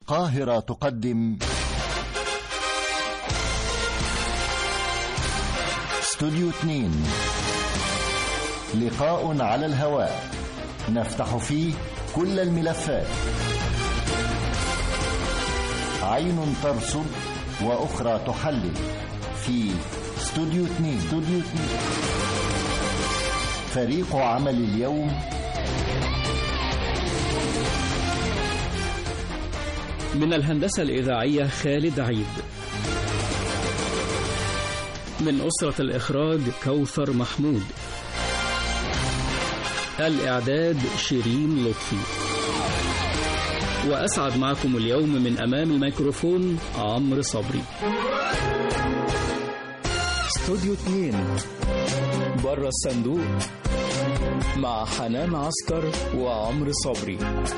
القاهرة تقدم استوديو 2، لقاء على الهواء نفتح فيه كل الملفات، عين ترصد وأخرى تحلل في استوديو 2. فريق عمل اليوم: من الهندسة الإذاعية خالد عيد، من أسرة الإخراج كوثر محمود، الإعداد شيرين لطفي، وأسعد معكم اليوم من أمام الميكروفون عمرو صبري. استوديو 2 بره الصندوق مع حنان عسكر وعمرو صبري.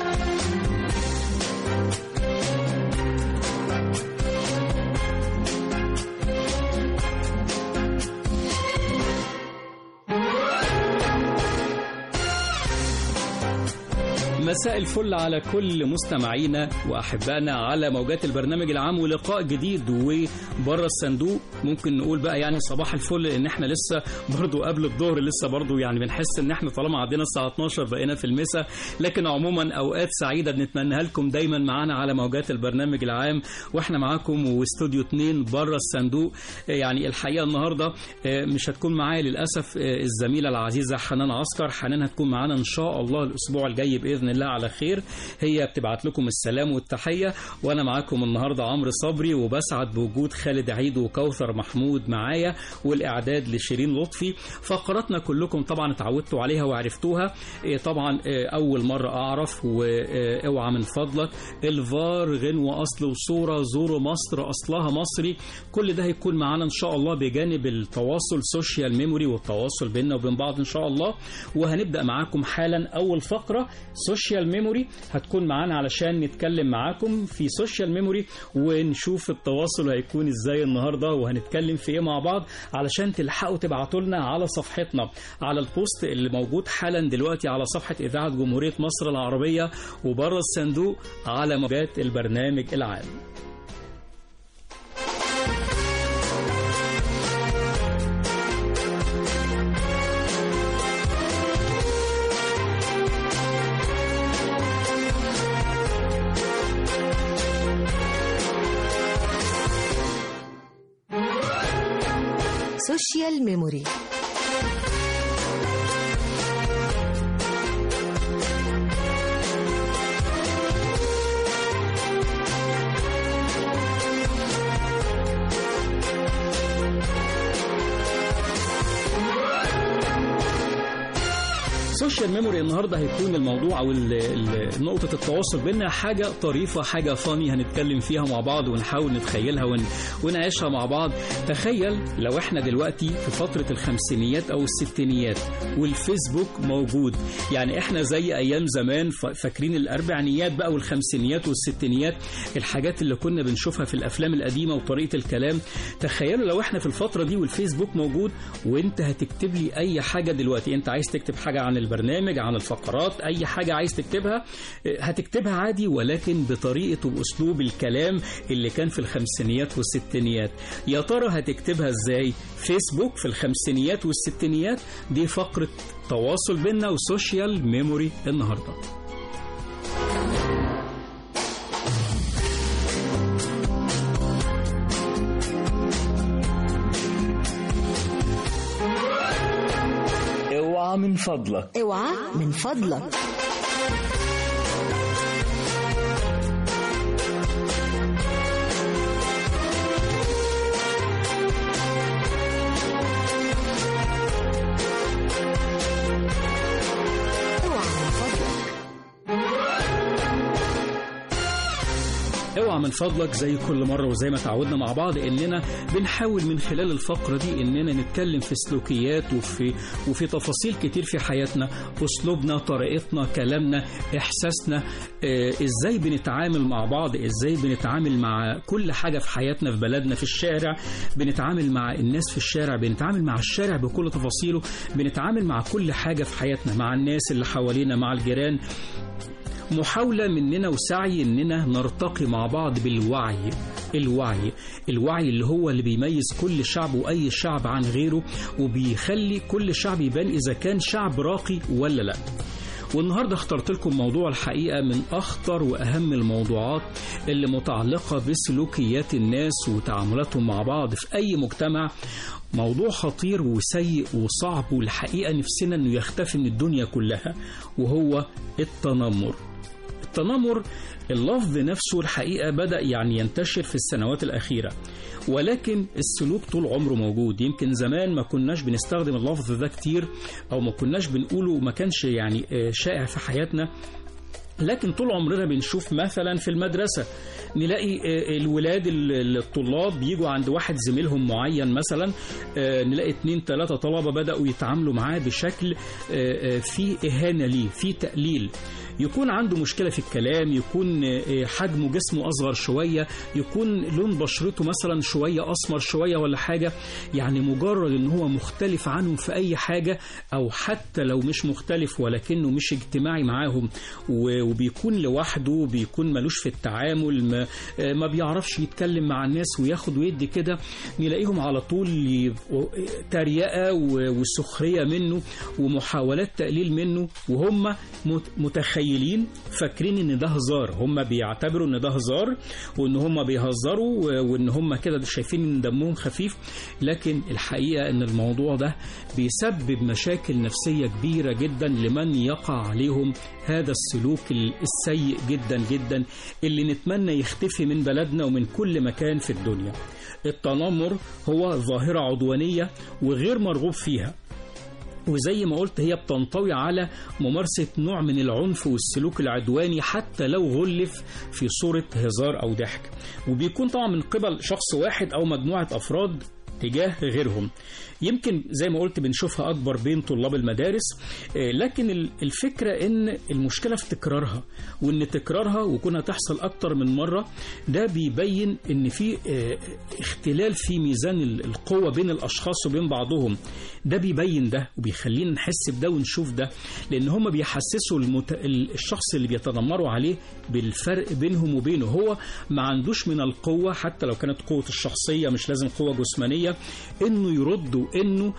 مساء الفل على كل مستمعينا وأحبائنا على موجات البرنامج العام، ولقاء جديد وبره الصندوق. ممكن نقول بقى يعني صباح الفل، ان احنا لسه برضو قبل الظهر، لسه برضو يعني بنحس ان احنا طالما عدينا الساعة 12 بقينا في المساء. لكن عموما اوقات سعيدة بنتمنىها لكم دايما معانا على موجات البرنامج العام، واحنا معاكم واستوديو 2 بره الصندوق. يعني الحقيقة النهاردة مش هتكون معايا للأسف الزميلة العزيزة حنان عسكر. حنان هتكون معانا ان شاء الله الاسبوع الجاي بإذن الله على خير. هي بتبعت لكم السلام والتحية، وانا معاكم النهاردة عمرو صبري، وبسعد بوجود خالد عيد وكوثر محمود معايا، والاعداد لشيرين لطفي. فقراتنا كلكم طبعا اتعودتوا عليها وعرفتوها. طبعا اول مرة اعرف، واوعى من فضلك الفار غنوة اصل وصورة، زوروا مصر اصلها مصري. كل ده هيكون معانا ان شاء الله بجانب التواصل سوشيال ميموري والتواصل بيننا وبين بعض ان شاء الله. وهنبدأ معاكم حالا اول فقرة سوشيال ميموري، هتكون معانا علشان نتكلم معاكم في سوشيال ميموري ونشوف التواصل هيكون ازاي النهارده، وهنتكلم في ايه مع بعض علشان تلحقوا تبعتوا لنا على صفحتنا، على البوست اللي موجود حالا دلوقتي على صفحة إذاعة جمهورية مصر العربية وبره الصندوق على موجات البرنامج العام. سوشيال ميموري. سوشيال ميموري النهارده هيكون الموضوع او نقطة التواصل بيننا حاجة طريفة، حاجة فاني هنتكلم فيها مع بعض ونحاول نتخيلها ونعيشها مع بعض. تخيل لو احنا دلوقتي في فترة الخمسينيات او الستينيات والفيسبوك موجود. يعني احنا زي ايام زمان، فاكرين الاربعينيات بقى والخمسينيات والستينيات، الحاجات اللي كنا بنشوفها في الافلام القديمة وطريقة الكلام. تخيلوا لو احنا في الفترة دي والفيسبوك موجود، وانت هتكتب لي اي حاجة دلوقتي. انت عايز تكتب حاجة عن البرنامج، عن الفقرات، اي حاجة عايز تكتبها هتكتبها عادي، ولكن بطريقة واسلوب الكلام اللي كان في الخمسينيات والستينيات. يا ترى هتكتبها ازاي؟ فيسبوك في الخمسينيات والستينيات، دي فقرة تواصل بيننا وسوشيال ميموري النهاردة. اوعى من فضلك، اوعى من فضلك. اوعى من فضلك. زي كل مرة وزي ما تعودنا مع بعض اننا بنحاول من خلال الفقرة دي اننا نتكلم في سلوكيات وفي تفاصيل كتير في حياتنا، اسلوبنا، طريقتنا، كلامنا، احساسنا، ازاي بنتعامل مع بعض، ازاي بنتعامل مع كل حاجة في حياتنا، في بلدنا، في الشارع، بنتعامل مع الناس في الشارع، بنتعامل مع الشارع بكل تفاصيله، بنتعامل مع كل حاجة في حياتنا، مع الناس اللي حوالينا، مع الجيران. محاولة مننا وسعي إننا نرتقي مع بعض بالوعي. الوعي اللي هو اللي بيميز كل شعب وأي شعب عن غيره، وبيخلي كل شعب يبان إذا كان شعب راقي ولا لا. والنهاردة اخترت لكم موضوع الحقيقة من أخطر وأهم الموضوعات اللي متعلقة بسلوكيات الناس وتعاملاتهم مع بعض في أي مجتمع. موضوع خطير وسيء وصعب، والحقيقة نفسنا أنه يختفي من الدنيا كلها، وهو التنمر. التنمر اللفظ نفسه الحقيقة بدأ يعني ينتشر في السنوات الأخيرة، ولكن السلوك طول عمره موجود. يمكن زمان ما كناش بنستخدم اللفظ ده كتير، أو ما كناش بنقوله، ما كانش يعني شائع في حياتنا، لكن طول عمرنا بنشوف مثلا في المدرسة نلاقي الولاد الطلاب بيجوا عند واحد زميلهم معين مثلا، نلاقي 2-3 طلبة بدأوا يتعاملوا معاه بشكل فيه إهانة ليه، فيه تقليل. يكون عنده مشكلة في الكلام، يكون حجمه جسمه أصغر شوية، يكون لون بشرته مثلا شوية أسمر شوية ولا حاجة، يعني مجرد إن هو مختلف عنهم في أي حاجة، أو حتى لو مش مختلف ولكنه مش اجتماعي معاهم وبيكون لوحده، بيكون ملوش في التعامل، ما بيعرفش يتكلم مع الناس وياخد ويدي كده، نلاقيهم على طول تريقة وسخرية منه ومحاولات تقليل منه، وهم متخيلين فاكرين ان ده هزار. هم بيعتبروا ان ده هزار، وان هم بيهزروا، وان هم كده شايفين ان دمهم خفيف، لكن الحقيقة ان الموضوع ده بيسبب مشاكل نفسية كبيرة جدا لمن يقع عليهم هذا السلوك السيء جدا جدا، اللي نتمنى يختفي من بلدنا ومن كل مكان في الدنيا. التنمر هو ظاهرة عدوانية وغير مرغوب فيها، وزي ما قلت هي بتنطوي على ممارسة نوع من العنف والسلوك العدواني، حتى لو غلف في صورة هزار أو ضحك، وبيكون طبعا من قبل شخص واحد أو مجموعة أفراد تجاه غيرهم. يمكن زي ما قلت بنشوفها أكبر بين طلاب المدارس، لكن الفكرة إن المشكلة في تكرارها، وإن تكرارها وكونها تحصل أكتر من مرة ده بيبين إن في اختلال في ميزان القوة بين الأشخاص وبين بعضهم. ده بيبين ده وبيخلينا نحس بده ونشوف ده، لأن هم بيحسسوا الشخص اللي بيتنمروا عليه بالفرق بينهم وبينه. هو ما عندوش من القوة، حتى لو كانت قوة الشخصية، مش لازم قوة جسمانية، إنه يرد إنه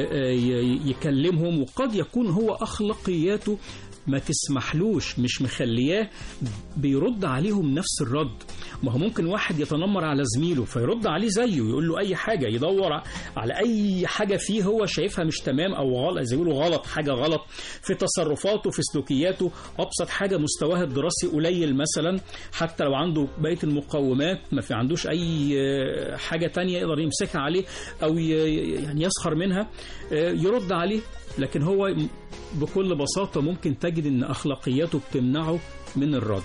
يكلمهم، وقد يكون هو أخلاقياته ما تسمحلوش، مش مخلياه بيرد عليهم نفس الرد. ما هو ممكن واحد يتنمر على زميله فيرد عليه زيه، يقول له أي حاجة، يدور على أي حاجة فيه هو شايفها مش تمام أو غلط، زي يقولوا غلط، حاجة غلط في تصرفاته في سلوكياته. أبسط حاجة مستواه الدراسي قليل مثلا، حتى لو عنده بقية المقومات ما في عندوش أي حاجة تانية يقدر يمسكها عليه أو يعني يسخر منها، يرد عليه. لكن هو بكل بساطة ممكن تجد أن أخلاقياته بتمنعه من الرد.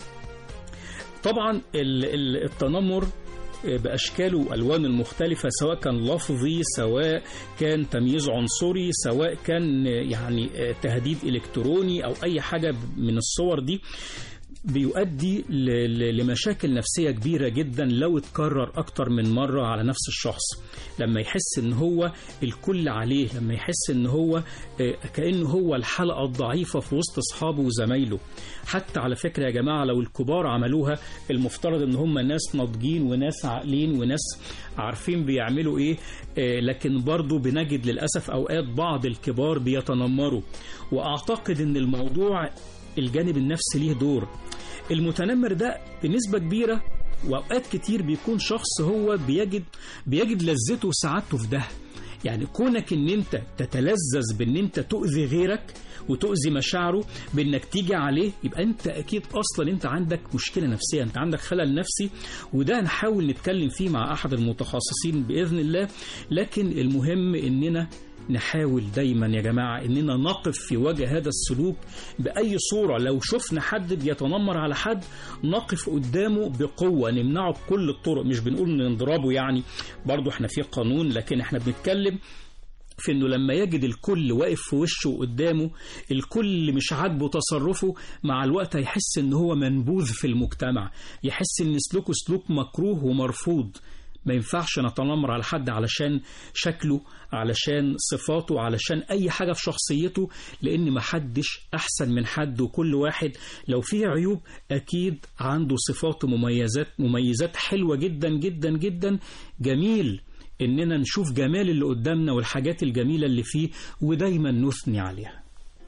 طبعا التنمر بأشكاله وألوانه المختلفة، سواء كان لفظي، سواء كان تمييز عنصري، سواء كان يعني تهديد إلكتروني أو أي حاجة من الصور دي، بيؤدي لمشاكل نفسية كبيرة جدا لو اتكرر أكتر من مرة على نفس الشخص. لما يحس ان هو الكل عليه، لما يحس ان هو كأنه هو الحلقة الضعيفة في وسط أصحابه وزمايله. حتى على فكرة يا جماعة لو الكبار عملوها، المفترض ان هم ناس ناضجين وناس عاقلين وناس عارفين بيعملوا ايه، لكن برضو بنجد للأسف أوقات بعض الكبار بيتنمروا. وأعتقد ان الموضوع الجانب النفسي ليه دور. المتنمر ده بنسبة كبيرة وأوقات كتير بيكون شخص هو بيجد لذته وسعادته في ده. يعني كونك ان انت تتلذذ بان انت تؤذي غيرك وتؤذي مشاعره بانك تيجي عليه، يبقى انت اكيد اصلا انت عندك مشكلة نفسية، انت عندك خلل نفسي، وده هنحاول نتكلم فيه مع احد المتخصصين بإذن الله. لكن المهم اننا نحاول دايما يا جماعة اننا نقف في وجه هذا السلوك بأي صورة. لو شفنا حد بيتنمر على حد نقف قدامه بقوة، نمنعه بكل الطرق. مش بنقول نضربه يعني، برضو احنا في قانون، لكن احنا بنتكلم في انه لما يجد الكل واقف في وشه قدامه، الكل مش عاجبه تصرفه، مع الوقت هيحس ان هو منبوذ في المجتمع، يحس ان سلوكه سلوك مكروه ومرفوض. ما ينفعش نتنمر على حد علشان شكله، علشان صفاته، علشان أي حاجة في شخصيته، لأن ما حدش أحسن من حد، وكل واحد لو فيه عيوب أكيد عنده صفات ومميزات حلوة جدا جدا جدا. جميل إننا نشوف جمال اللي قدامنا والحاجات الجميلة اللي فيه ودايما نثني عليها.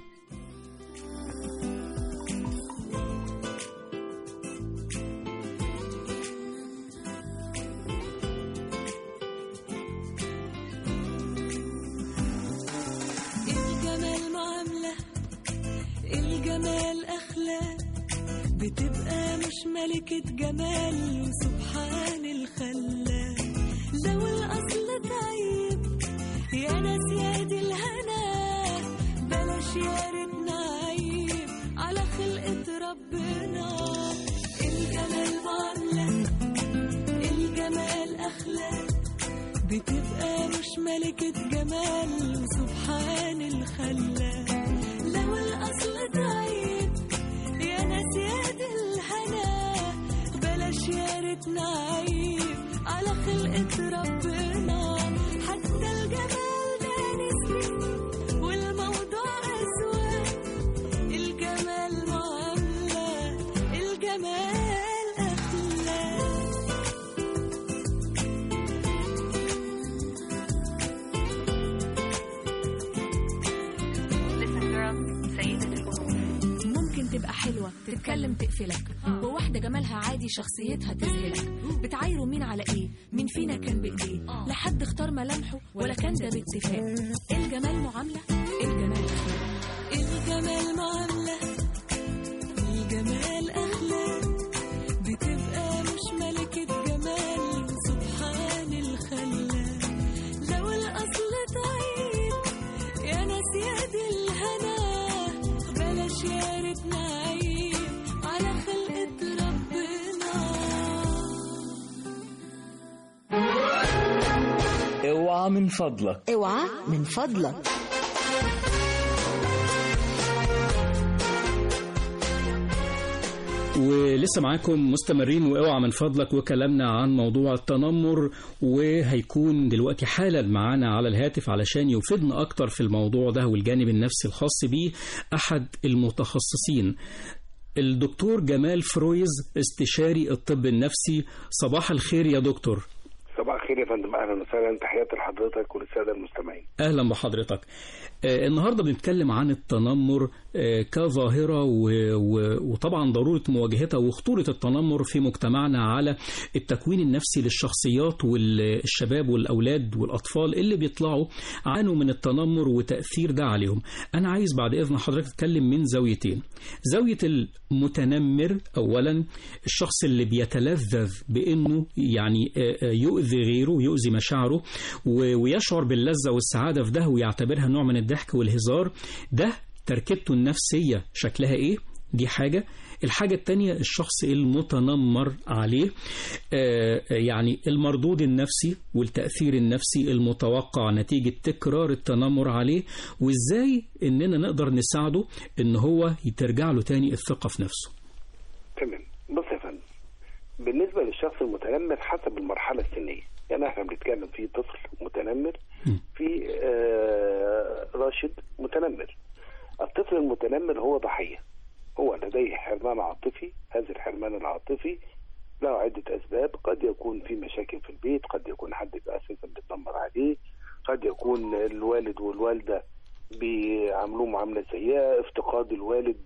الجمال أخلاق، بتبقى مش ملكة جمال وسبحان الخلاق. لو الأصل تعيب يا ناس يا دي الهنا، بلاش يا ريتنا عيب على خلقة ربنا. الجمال معاملة، الجمال أخلاق، بتبقى مش ملكة جمال وسبحان الخلاق. لو الأصل تعيب يا ناس يا دي الهنا، بلاش يا ريتنا عيب على خلقة ربنا. حتى الجمال ده نسبي والموضوع أذواق. الجمال معاملة، الجمال أخلاق. ممكن تبقى حلوة تتكلم تقفلك، وواحدة جمالها عادي شخصيتها تذهلك. بتعايروا مين على ايه؟ مين فينا كان بايديه؟ لا حد اختار ملامحه ولا كان ده باتفاق. الجمال معاملة، الجمال أخلاق. الجمال معاملة، الجمال أخلاق، بتبقى مش ملكة جمال سبحان الخلاق. لو الأصل تعيب يا ناس يا دي الهنا، بلاش يا ريتنا عيب على خلقة ربنا. اوعى من فضلك، اوعى من فضلك. ولسه معاكم مستمرين واوعى من فضلك، وكلامنا عن موضوع التنمر، وهيكون دلوقتي حالا معانا على الهاتف علشان يفيدنا اكتر في الموضوع ده والجانب النفسي الخاص بيه احد المتخصصين، الدكتور جمال فرويز، استشاري الطب النفسي. صباح الخير يا دكتور. صباح الخير يا فندم، اهلا وسهلا، تحياتي لحضرتك وللساده المستمعين. اهلا بحضرتك. النهارده بنتكلم عن التنمر كظاهره وطبعا ضروره مواجهتها وخطوره التنمر في مجتمعنا على التكوين النفسي للشخصيات والشباب والاولاد والاطفال اللي بيطلعوا عانوا من التنمر وتاثير ده عليهم. انا عايز بعد اذن حضرتك اتكلم من زاويتين. زاويه المتنمر اولا، الشخص اللي بيتلذذ بانه يعني يؤذي غيره ويؤذي مشاعره ويشعر باللذه والسعاده في ده ويعتبرها نوع من الضحك والهزار. ده تركيبته النفسية شكلها ايه؟ دي حاجة. الحاجة التانية الشخص المتنمر عليه، يعني المردود النفسي والتأثير النفسي المتوقع نتيجة تكرار التنمر عليه، وازاي اننا نقدر نساعده ان هو يترجع له تاني الثقة في نفسه. تمام. بص يا فندم، بالنسبة للشخص المتنمر حسب المرحلة السنية، يعني احنا بنتكلم في طفل متنمر، في راشد متنمر. الطفل المتنمر هو ضحية، هو لديه حرمان عاطفي. هذا الحرمان العاطفي له عدة أسباب، قد يكون في مشاكل في البيت، قد يكون حد أساسا بيتنمر عليه، قد يكون الوالد والوالدة بيعاملوه معاملة سيئة، افتقاد الوالد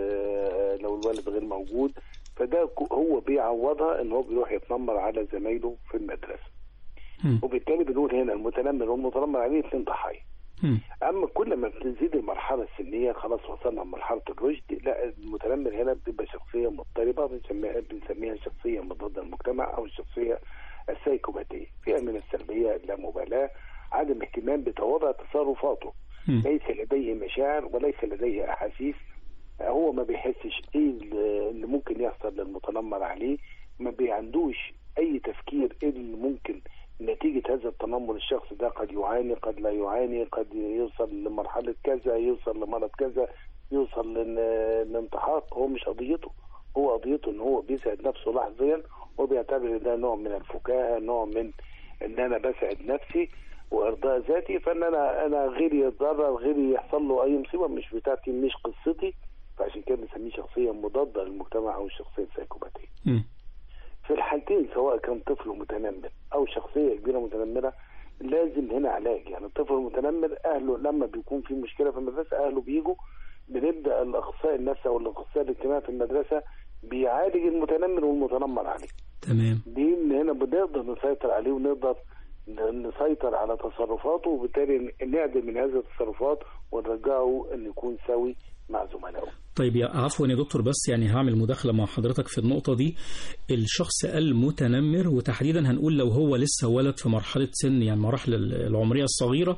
لو الوالد غير موجود، فده هو بيعوضها ان هو بيروح يتنمر على زمايله في المدرسة. وبالتالي بنقول هنا المتنمر والمتنمر عليه اثنين ضحايا. اما كل ما بتزيد المرحله السنيه، خلاص وصلنا لمرحله الرشد، لا المتنمر هنا بتبقى شخصيه مضطربه، بنسميها شخصيه مضاده للمجتمع او الشخصيه السايكوباتيه، فيها من السلبيه، اللامبالاه، عدم اهتمام بتواضع تصرفاته، ليس لديه مشاعر وليس لديه احاسيس، هو ما بيحسش ايه اللي ممكن يحصل للمتنمر عليه، ما بيعندوش اي تفكير ايه اللي ممكن نتيجة هذا التنمر الشخص ده قد يعاني، قد لا يعاني، قد يوصل لمرحلة كذا، يوصل لمرض كذا، يوصل للانتحار. هو مش قضيته، هو قضيته ان هو بيسعد نفسه لحظيا بعتبر ده نوع من الفكاهه، نوع من ان انا بسعد نفسي وارضاء ذاتي، فان انا غيري يتضرر، غيري يحصل له اي مصيبه مش بتاعتي، مش قصتي. فعشان كده بنسميه شخصيه مضاده للمجتمع او الشخصيه السايكوباتيه. في الحالتين سواء كان طفل متنمر او شخصيه كبيره متنمره لازم هنا علاج. يعني الطفل المتنمر اهله لما بيكون في مشكله في المدرسه اهله بيجوا، بنبدا الاخصائي النفسي او الاخصائي الاجتماعي في المدرسه بيعالج المتنمر والمتنمر عليه. تمام. دي ان هنا بنقدر نسيطر عليه ونقدر نسيطر على تصرفاته، وبالتالي نعدل من هذه التصرفات ونرجعه ان يكون سوي مع زملائه. طيب عفوا يا دكتور، بس يعني هعمل مداخلة مع حضرتك في النقطة دي. الشخص المتنمر، وتحديدا هنقول لو هو لسه ولد في مرحلة سن، يعني مراحل العمرية الصغيرة،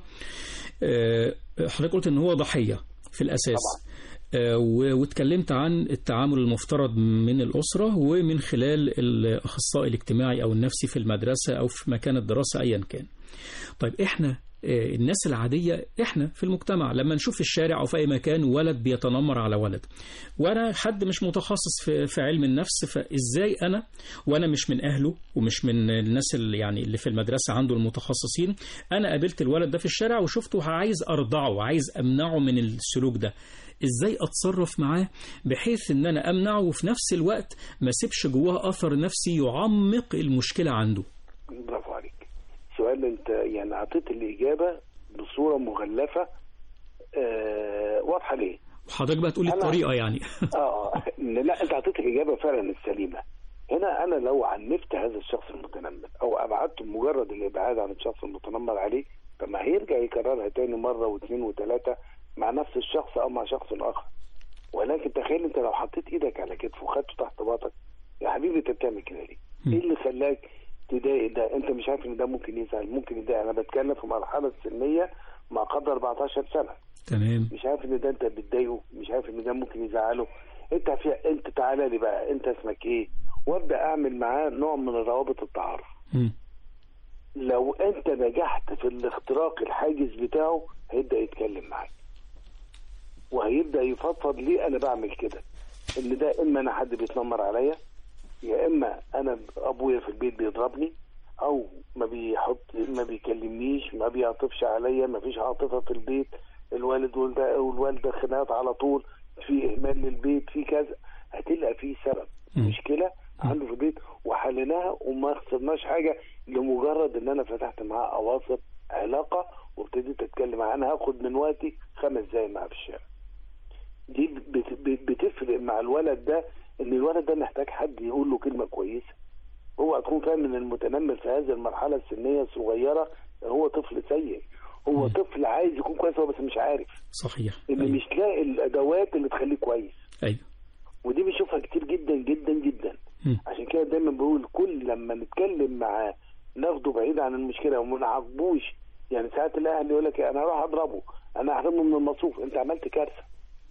حضرتك قلت ان هو ضحية في الأساس طبعا. واتكلمت عن التعامل المفترض من الأسرة ومن خلال الأخصائي الاجتماعي أو النفسي في المدرسة أو في مكان الدراسة أيا كان. طيب إحنا الناس العادية، إحنا في المجتمع لما نشوف في الشارع أو في أي مكان ولد بيتنمر على ولد، وأنا حد مش متخصص في علم النفس، فإزاي أنا وأنا مش من أهله ومش من الناس اللي يعني اللي في المدرسة عنده المتخصصين، أنا قابلت الولد ده في الشارع وشفته عايز أرضعه، عايز أمنعه من السلوك ده، ازاي اتصرف معاه بحيث ان انا امنعه وفي نفس الوقت ما سيبش جواه اثر نفسي يعمق المشكلة عنده؟ برافو عليك. سؤال انت يعني اعطيت الاجابة بصورة مغلفة واضحة. ليه؟ وحضرتك بقى تقولي الطريقة يعني. لا انت اعطيت الاجابة فعلا السليمة. هنا انا لو عنفت هذا الشخص المتنمر او ابعدته مجرد الابعاد عن الشخص المتنمر عليه، فما هيرجع يكررها تاني مرة واثنين وثلاثة مع نفس الشخص او مع شخص اخر. ولكن تخيل انت لو حطيت ايدك على كتفه وخدته تحت باطك، يا حبيبي انت بتعمل كده ليه؟ ايه اللي خلاك تضايق ده؟ انت مش عارف ان ده ممكن يزعل، ممكن يضايق. انا بتكلم في مرحله سنيه ما قدر 14 سنه. تمام. مش عارف ان ده انت بتضايقه، مش عارف ان ده ممكن يزعله. انت تعالى لي بقى، انت اسمك ايه؟ وابدا اعمل معاه نوع من روابط التعارف. لو انت نجحت في الاختراق الحاجز بتاعه هيبدا يتكلم معاك وهيبدا يفضفض ليه انا بعمل كده. ان ده اما انا حد بيتنمر عليا، يا اما انا ابويا في البيت بيضربني، او ما بيكلمنيش، ما بيعطفش عليا، ما فيش عاطفه في البيت، الوالد والوالده خناقات على طول، في اهمال للبيت، في كذا. هتلقى في سبب مشكله عنده في البيت وحليناها وما خسرناش حاجه لمجرد ان انا فتحت معاه اواصر علاقه وابتديت اتكلم معاه. انا هاخد من وقتي 5 دقايق معاه في الشارع. دي بتفرق مع الولد ده، ان الولد ده محتاج حد يقول له كلمه كويسه. هو هتكون فاهم ان المتنمر في هذه المرحله السنيه الصغيره هو طفل سيء، هو طفل عايز يكون كويس هو بس مش عارف. صحيح. ان مش لاقي الادوات اللي تخليه كويس. ايوه. ودي بنشوفها كتير جدا جدا جدا. عشان كده دايما بقول كل لما نتكلم معاه ناخده بعيد عن المشكله وما نعاقبوش. يعني ساعات الاهل يقول لك انا هروح اضربه، انا هحرمه من المصروف، انت عملت كارثه.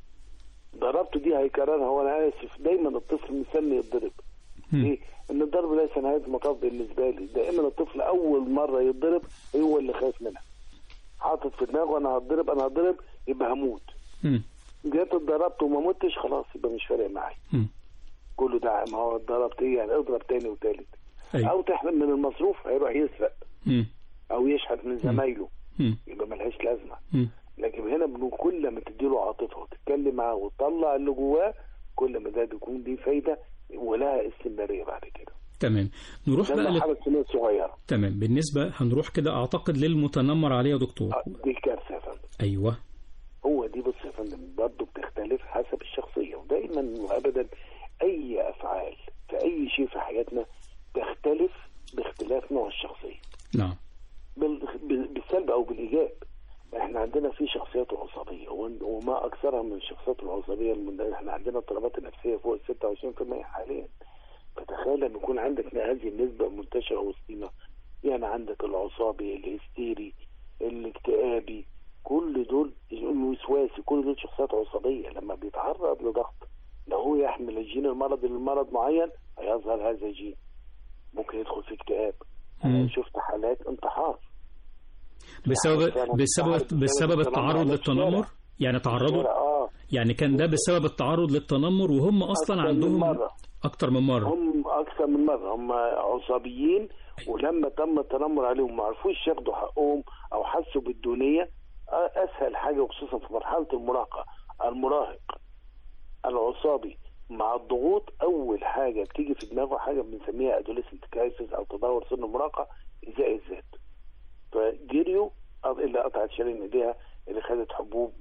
ضربته دي هيكررها، وانا اسف. دايما الطفل مستني يتضرب. ليه؟ ان الضرب ليس نهايه المطاف بالنسبه لي. دائما الطفل اول مره يتضرب هو اللي خايف منها، حاطط في دماغه انا هتضرب يبقى هموت. جيت اتضربت وما متش خلاص يبقى مش فارق معايا. كله ده ما هو اتضربت ايه يعني، اضرب تاني وتالت. او تحرم من المصروف هيروح يسرق او يشحت من زمايله يبقى ملهاش لازمه. لكن هنا كل ما تديله عاطفه وتتكلم معاه وتطلع اللي جواه كل ما ده بيكون ليه فايده ولها استمراريه بعد كده. تمام. نروح بقى للحاله السنيه الصغيره. تمام. بالنسبه هنروح كده اعتقد للمتنمر عليه يا دكتور. دي كارثه يا فندم. ايوه. هو دي بص يا فندم برضه بتختلف حسب الشخصيه، ودايما وابدا اي افعال في اي شيء في حياتنا تختلف باختلاف نوع الشخصيه. نعم. بالسلب او بالايجاب. احنا عندنا في شخصيات عصبيه وما اكثرها من الشخصيات العصبيه. احنا عندنا اضطرابات النفسيه فوق 26% حاليا. فتخيل ان يكون عندك هذه النسبه منتشره وسطينا. يعني عندك العصابي، الهستيري، الاكتئابي، كل دول، الوسواسي، كل دول شخصيات عصبيه. لما بيتعرض لضغط لو هو يحمل الجين المرضي لمرض معين هيظهر هذا الجين، ممكن يدخل في اكتئاب. انا شفت حالات انتحار بسبب التعرض للتنمر. يعني تعرضوا يعني كان ده بسبب التعرض للتنمر وهم اصلا عندهم أكتر من مرة. هم أكثر من مرة، هم عصابيين، ولما تم التنمر عليهم ما عرفوش ياخدوا حقهم أو حسوا بالدونية. أسهل حاجة وخصوصا في مرحلة المراهقة، المراهق العصابي مع الضغوط أول حاجة بتيجي في دماغه حاجة بنسميها adolescent crisis أو تدهور سن المراهقة، إزاء الذات. فجريوا اللي قطعت شرايين إيديها، اللي خدت حبوب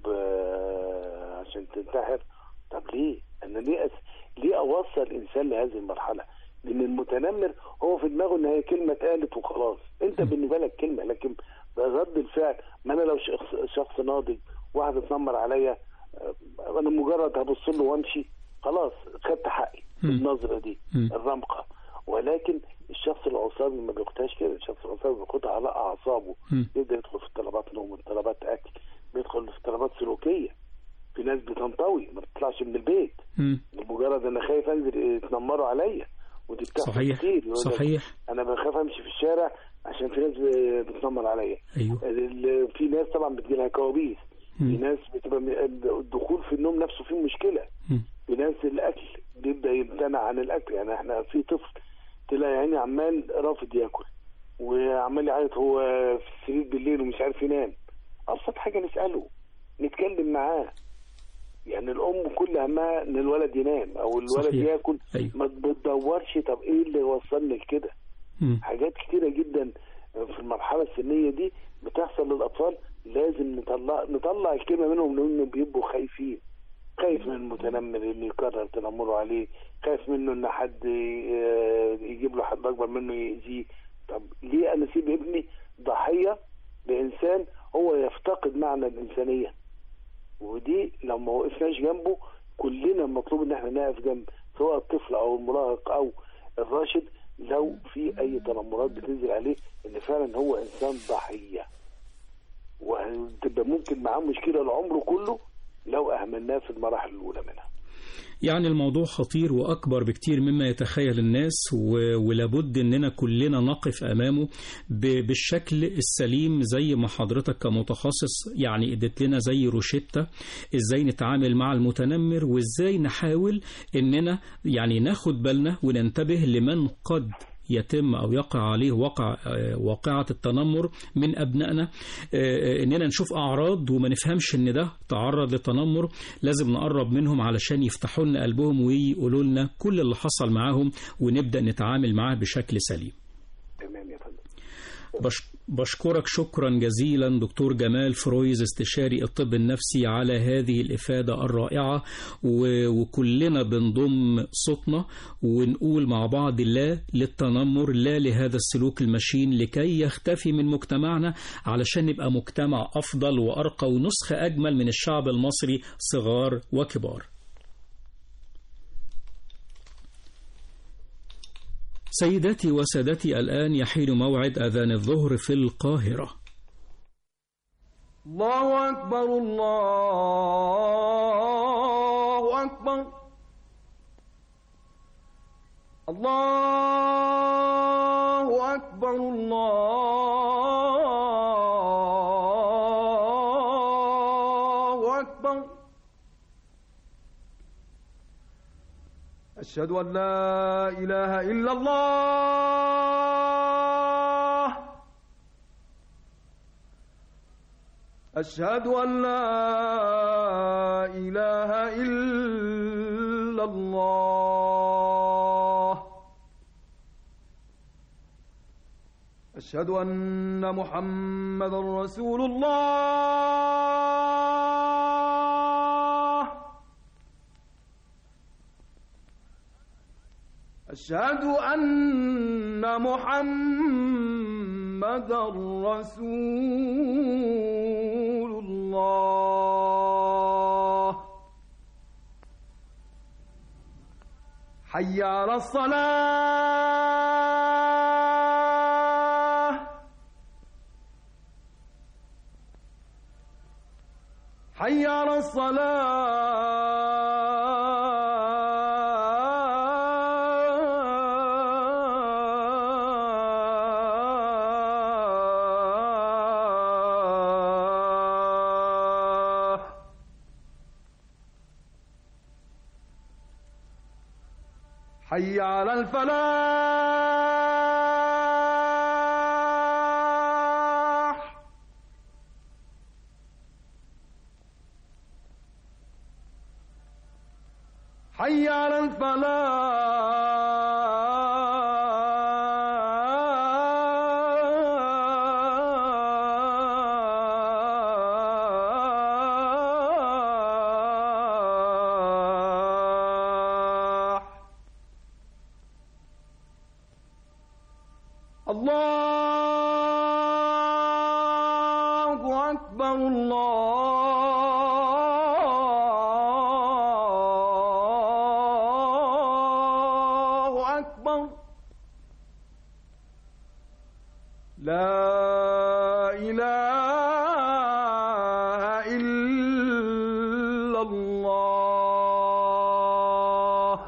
عشان تنتحر. طب ليه؟ أنا ليه أوصل الإنسان لهذه المرحلة؟ لأن المتنمر هو في دماغه إن هي كلمة اتقالت وخلاص. أنت بالنسبة لك كلمة، لكن رد الفعل، ما أنا لو شخص ناضج واحد اتنمر عليا، أنا مجرد هبص له وأمشي خلاص خدت حقي بالنظرة دي الرمقة. ولكن الشخص العصابي ما بياخدهاش كده، الشخص العصابي بياخدها على أعصابه، يبدأ يدخل في طلبات نوم، طلبات أكل، بيدخل في طلبات سلوكية. في ناس بتنطوي ما بتطلعش من البيت بمجرد أنا خايف أنزل يتنمروا عليا، ودي بتحصل صحيح. كتير. صحيح. أنا بخاف أمشي في الشارع عشان في ناس بتنمر عليا. أيوه. في ناس طبعا بتجيلها كوابيس، في ناس بتبقى الدخول في النوم نفسه فيه مشكلة. في ناس الأكل بيبدأ يمتنع عن الأكل. يعني احنا في طفل تلاقي يعني عمال رافض ياكل وعمال يعيط هو في السرير بالليل ومش عارف ينام. أبسط حاجة نسأله، نتكلم معاه. يعني الأم كل همها إن الولد ينام أو الولد صحيح. ياكل. أيوه. ما بتدورش طب إيه اللي وصلني لكده. حاجات كتيرة جدا في المرحلة السنية دي بتحصل للأطفال. لازم نطلع الكلمة منهم لأنه بيبقوا خايفين. خايف من المتنمر اللي يكرر تنمره عليه، خايف منه ان حد يجيب له حد اكبر منه يأذيه. طب ليه انا اسيب ابني ضحية لانسان هو يفتقد معنى الانسانية؟ ودي لو ما وقفناش جنبه كلنا مطلوب ان احنا نقف جنب سواء الطفل او المراهق او الراشد لو في اي تنمرات بتنزل عليه، ان فعلا هو انسان ضحية وهتبقى ممكن معاه مشكلة العمر كله لو أهملناه في المراحل الأولى منها. يعني الموضوع خطير وأكبر بكتير مما يتخيل الناس، ولابد أننا كلنا نقف أمامه بالشكل السليم زي ما حضرتك كمتخصص يعني اديت لنا زي روشتة إزاي نتعامل مع المتنمر، وإزاي نحاول أننا يعني ناخد بالنا وننتبه لمن قد يتم أو يقع عليه واقعة التنمر من أبنائنا. إننا نشوف أعراض وما نفهمش إن ده تعرض للتنمر، لازم نقرب منهم علشان يفتحوا لنا قلبهم ويقولوا لنا كل اللي حصل معاهم ونبدأ نتعامل معاه بشكل سليم. تمام يا فندم. بشكرك شكرا جزيلا دكتور جمال فرويز استشاري الطب النفسي على هذه الإفادة الرائعة، وكلنا بنضم صوتنا ونقول مع بعض لا للتنمر، لا لهذا السلوك المشين لكي يختفي من مجتمعنا علشان نبقى مجتمع أفضل وأرقى ونسخة أجمل من الشعب المصري صغار وكبار. سيداتي وسادتي الآن يحين موعد أذان الظهر في القاهرة. الله أكبر الله أكبر الله أكبر الله أكبر أشهد أن لا إله إلا الله أشهد أن لا إله إلا الله أشهد أن محمدا رسول الله أشهد أن محمدا رسول الله حي على الصلاة حي على الصلاة حي على الفلاح حي على الفلاح. الله أكبر الله أكبر لا إله إلا الله.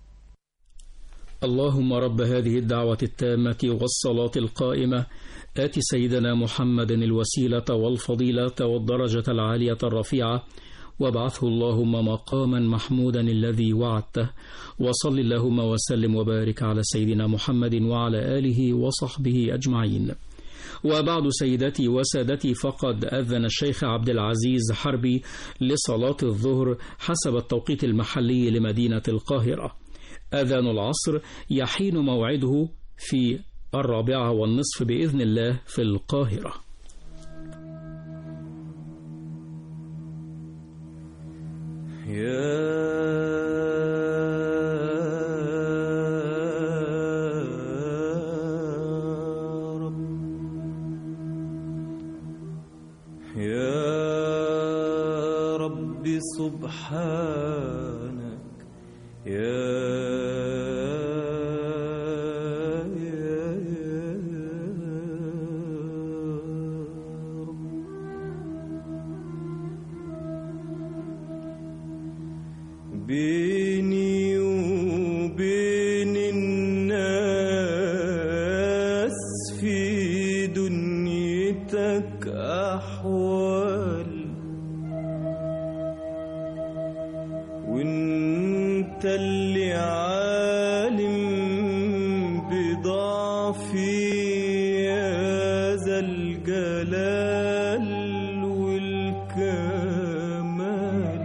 اللهم رب هذه الدعوة التامة والصلاة القائمة آت سيدنا محمد الوسيلة والفضيلة والدرجة العالية الرفيعة وابعثه اللهم مقاما محمودا الذي وعدته وصل اللهم وسلم وبارك على سيدنا محمد وعلى آله وصحبه أجمعين. وبعد سيداتي وسادتي فقد أذن الشيخ عبد العزيز حربي لصلاة الظهر حسب التوقيت المحلي لمدينة القاهرة. أذان العصر يحين موعده في 4:30 بإذن الله في القاهرة. يا رب يا رب سبحانك يا بيني وبين الناس في دنيتك أحوال وانت اللي عالم بضعفي يا ذا الجلال والكمال.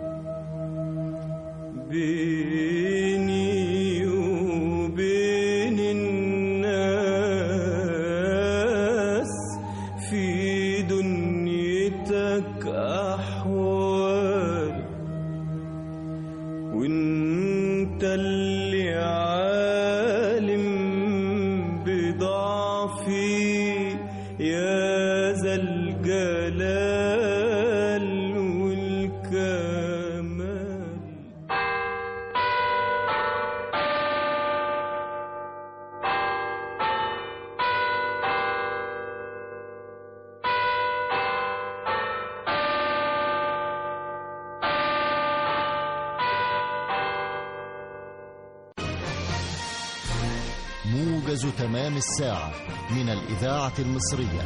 بيني وبين الناس في دنيتك أحوال وانت اللي عالم بضعفي يا ذا الجلال والكمال. موجز تمام الساعة من الإذاعة المصرية.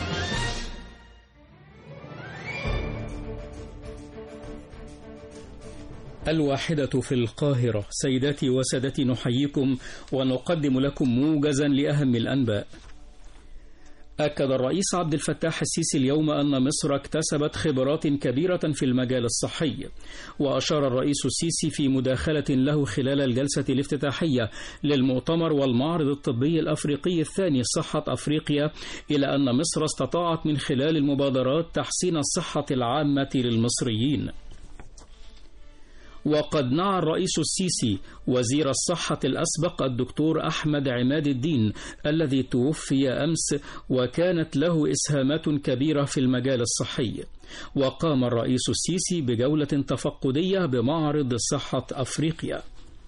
الواحدة في القاهرة. سيداتي وسادتي نحييكم ونقدم لكم موجزا لأهم الأنباء. أكد الرئيس عبد الفتاح السيسي اليوم أن مصر اكتسبت خبرات كبيرة في المجال الصحي. وأشار الرئيس السيسي في مداخلة له خلال الجلسة الافتتاحية للمؤتمر والمعرض الطبي الأفريقي الثاني صحة أفريقيا إلى أن مصر استطاعت من خلال المبادرات تحسين الصحة العامة للمصريين. وقد نعى الرئيس السيسي وزير الصحة الأسبق الدكتور أحمد عماد الدين الذي توفي أمس وكانت له إسهامات كبيرة في المجال الصحي. وقام الرئيس السيسي بجولة تفقدية بمعرض صحة أفريقيا.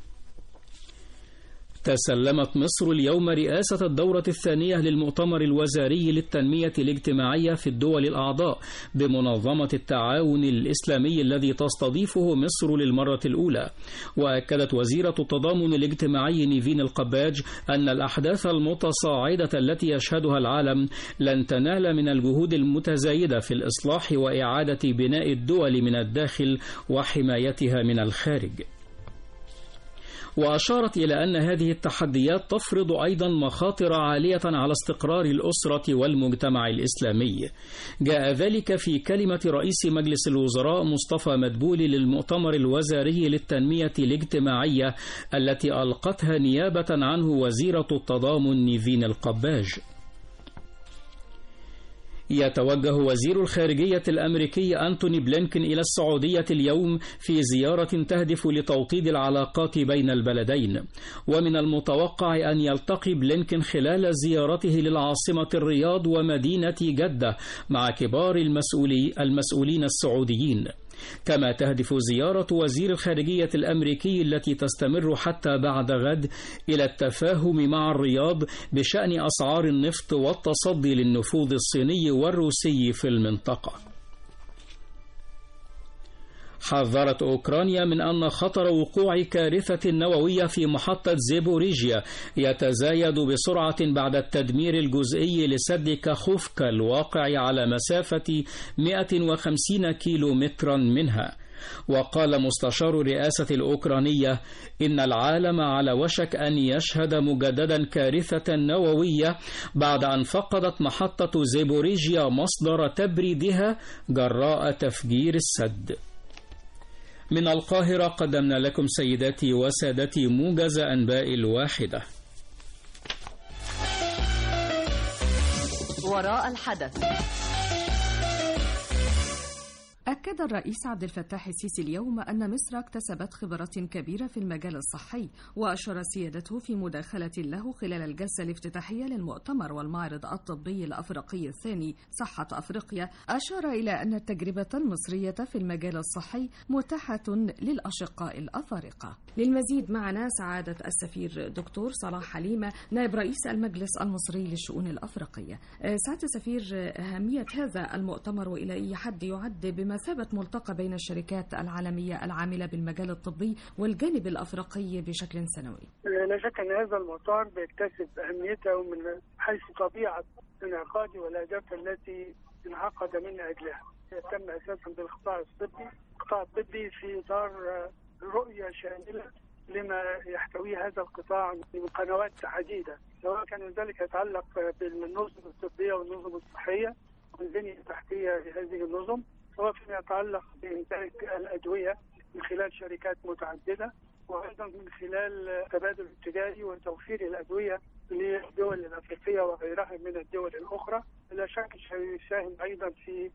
تسلمت مصر اليوم رئاسة الدورة الثانية للمؤتمر الوزاري للتنمية الاجتماعية في الدول الأعضاء بمنظمة التعاون الإسلامي الذي تستضيفه مصر للمرة الأولى. وأكدت وزيرة التضامن الاجتماعي نيفين القباج أن الأحداث المتصاعدة التي يشهدها العالم لن تنال من الجهود المتزايدة في الإصلاح وإعادة بناء الدول من الداخل وحمايتها من الخارج. وأشارت إلى أن هذه التحديات تفرض أيضا مخاطر عالية على استقرار الأسرة والمجتمع الإسلامي. جاء ذلك في كلمة رئيس مجلس الوزراء مصطفى مدبولي للمؤتمر الوزاري للتنمية الاجتماعية التي ألقتها نيابة عنه وزيرة التضامن نيفين القباج. يتوجه وزير الخارجية الأمريكي أنتوني بلينكن إلى السعودية اليوم في زيارة تهدف لتوطيد العلاقات بين البلدين، ومن المتوقع أن يلتقي بلينكن خلال زيارته للعاصمة الرياض ومدينة جدة مع كبار المسؤولين السعوديين. كما تهدف زيارة وزير الخارجية الأمريكي التي تستمر حتى بعد غد إلى التفاهم مع الرياض بشأن أسعار النفط والتصدي للنفوذ الصيني والروسي في المنطقة. حذرت أوكرانيا من أن خطر وقوع كارثة نووية في محطة زيبوريجيا يتزايد بسرعة بعد التدمير الجزئي لسد كاخوفكا الواقع على مسافة 150 كيلومترا منها. وقال مستشار الرئاسة الأوكرانية إن العالم على وشك أن يشهد مجددا كارثة نووية بعد أن فقدت محطة زيبوريجيا مصدر تبريدها جراء تفجير السد. من القاهرة قدمنا لكم سيداتي وسادتي موجز أنباء الواحدة. وراء الحدث. أكد الرئيس عبد الفتاح السيسي اليوم أن مصر اكتسبت خبرات كبيرة في المجال الصحي، وأشار سيادته في مداخلة له خلال الجلسة الافتتاحية للمؤتمر والمعرض الطبي الأفريقي الثاني صحة أفريقيا، أشار إلى أن التجربة المصرية في المجال الصحي متاحة للأشقاء الأفارقة. للمزيد معنا سعادة السفير دكتور صلاح حليمة نائب رئيس المجلس المصري للشؤون الأفريقية. سعادة السفير، أهمية هذا المؤتمر وإلى أي حد يعد بمثابة ملتقى بين الشركات العالمية العاملة بالمجال الطبي والجانب الأفريقي بشكل سنوي؟ لا شك أن هذا المؤتمر بيكتسب أهميته من حيث طبيعة انعقاده والأهداف التي انعقد من أجلها. يهتم أساسا بالقطاع الطبي، القطاع الطبي في إطار رؤية شاملة لما يحتويه هذا القطاع من قنوات عديدة، سواء كان ذلك يتعلق بالنظم الطبية والنظم الصحية والبنية التحتية لهذه النظم، سواء فيما يتعلق بإنتاج الأدوية من خلال شركات متعددة، وأيضا من خلال تبادل التجاري وتوفير الأدوية للدول الأفريقية وغيرها من الدول الأخرى. لا شك سيساهم أيضا في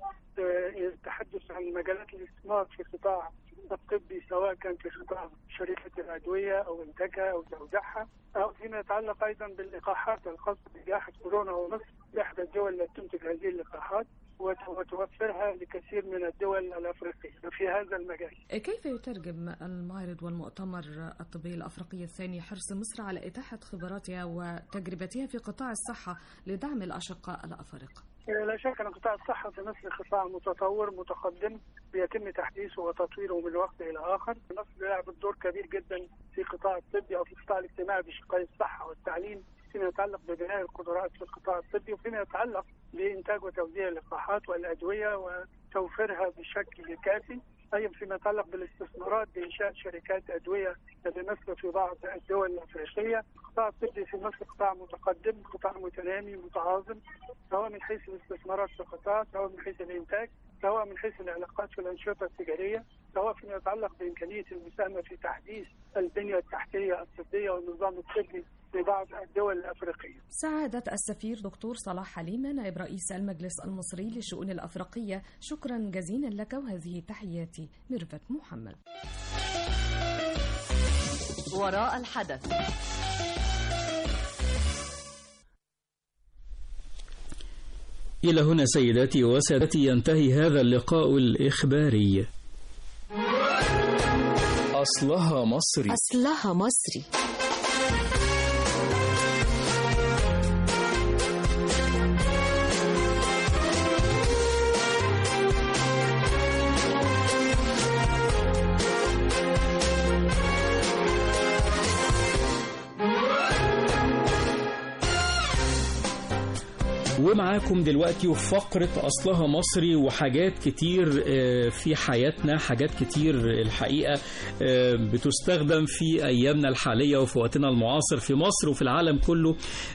التحدث عن مجالات الاستثمار في القطاع الطبي، سواء كان في قطاع شركة الأدوية أو إنتاجها أو توزيعها، أو فيما يتعلق أيضا باللقاحات الخاصة بجائحة كورونا، ومصر إحدى الدول التي تنتج هذه اللقاحات وتوفرها لكثير من الدول الأفريقية في هذا المجال. كيف يترجم المعرض والمؤتمر الطبي الأفريقي الثاني حرص مصر على إتاحة خبراتها وتجربتها في قطاع الصحة لدعم الأشقاء الأفارقة؟ لا شك أن قطاع الصحة في مصر قطاع متطور متقدم بيتم تحديثه وتطويره من وقت إلى آخر. مصر لعبت دور كبير جدا في قطاع الطبي أو في القطاع الاجتماعي بشقي الصحة والتعليم، فيما يتعلق ببناء القدرات في القطاع الطبي، وفيما يتعلق بإنتاج وتوزيع اللقاحات والأدوية وتوفيرها بشكل كافي. أيضا فيما يتعلق بالاستثمارات بإنشاء شركات أدوية لمصر في بعض الدول الأفريقية. القطاع الطبي في مصر قطاع متقدم، قطاع متنامي متعاظم، سواء من حيث الاستثمارات في القطاع، سواء من حيث الإنتاج، سواء من حيث العلاقات في الأنشطة التجارية، سواء فيما يتعلق بإمكانية المساهمة في تحديث البنية التحتية الطبية والنظام الطبي في بعض الدول الأفريقية. سعادة السفير دكتور صلاح حليمة نائب رئيس المجلس المصري للشؤون الأفريقية، شكرا جزيلا لك، وهذه تحياتي ميرفت محمد. وراء الحدث. إلى هنا سيداتي وسادتي ينتهي هذا اللقاء الإخباري. أصلها مصري. أصلها مصري. ومعاكم دلوقتي وفي فقرة أصلها مصري، وحاجات كتير في حياتنا، حاجات كتير الحقيقة بتستخدم في أيامنا الحالية وفي وقتنا المعاصر في مصر وفي العالم كله.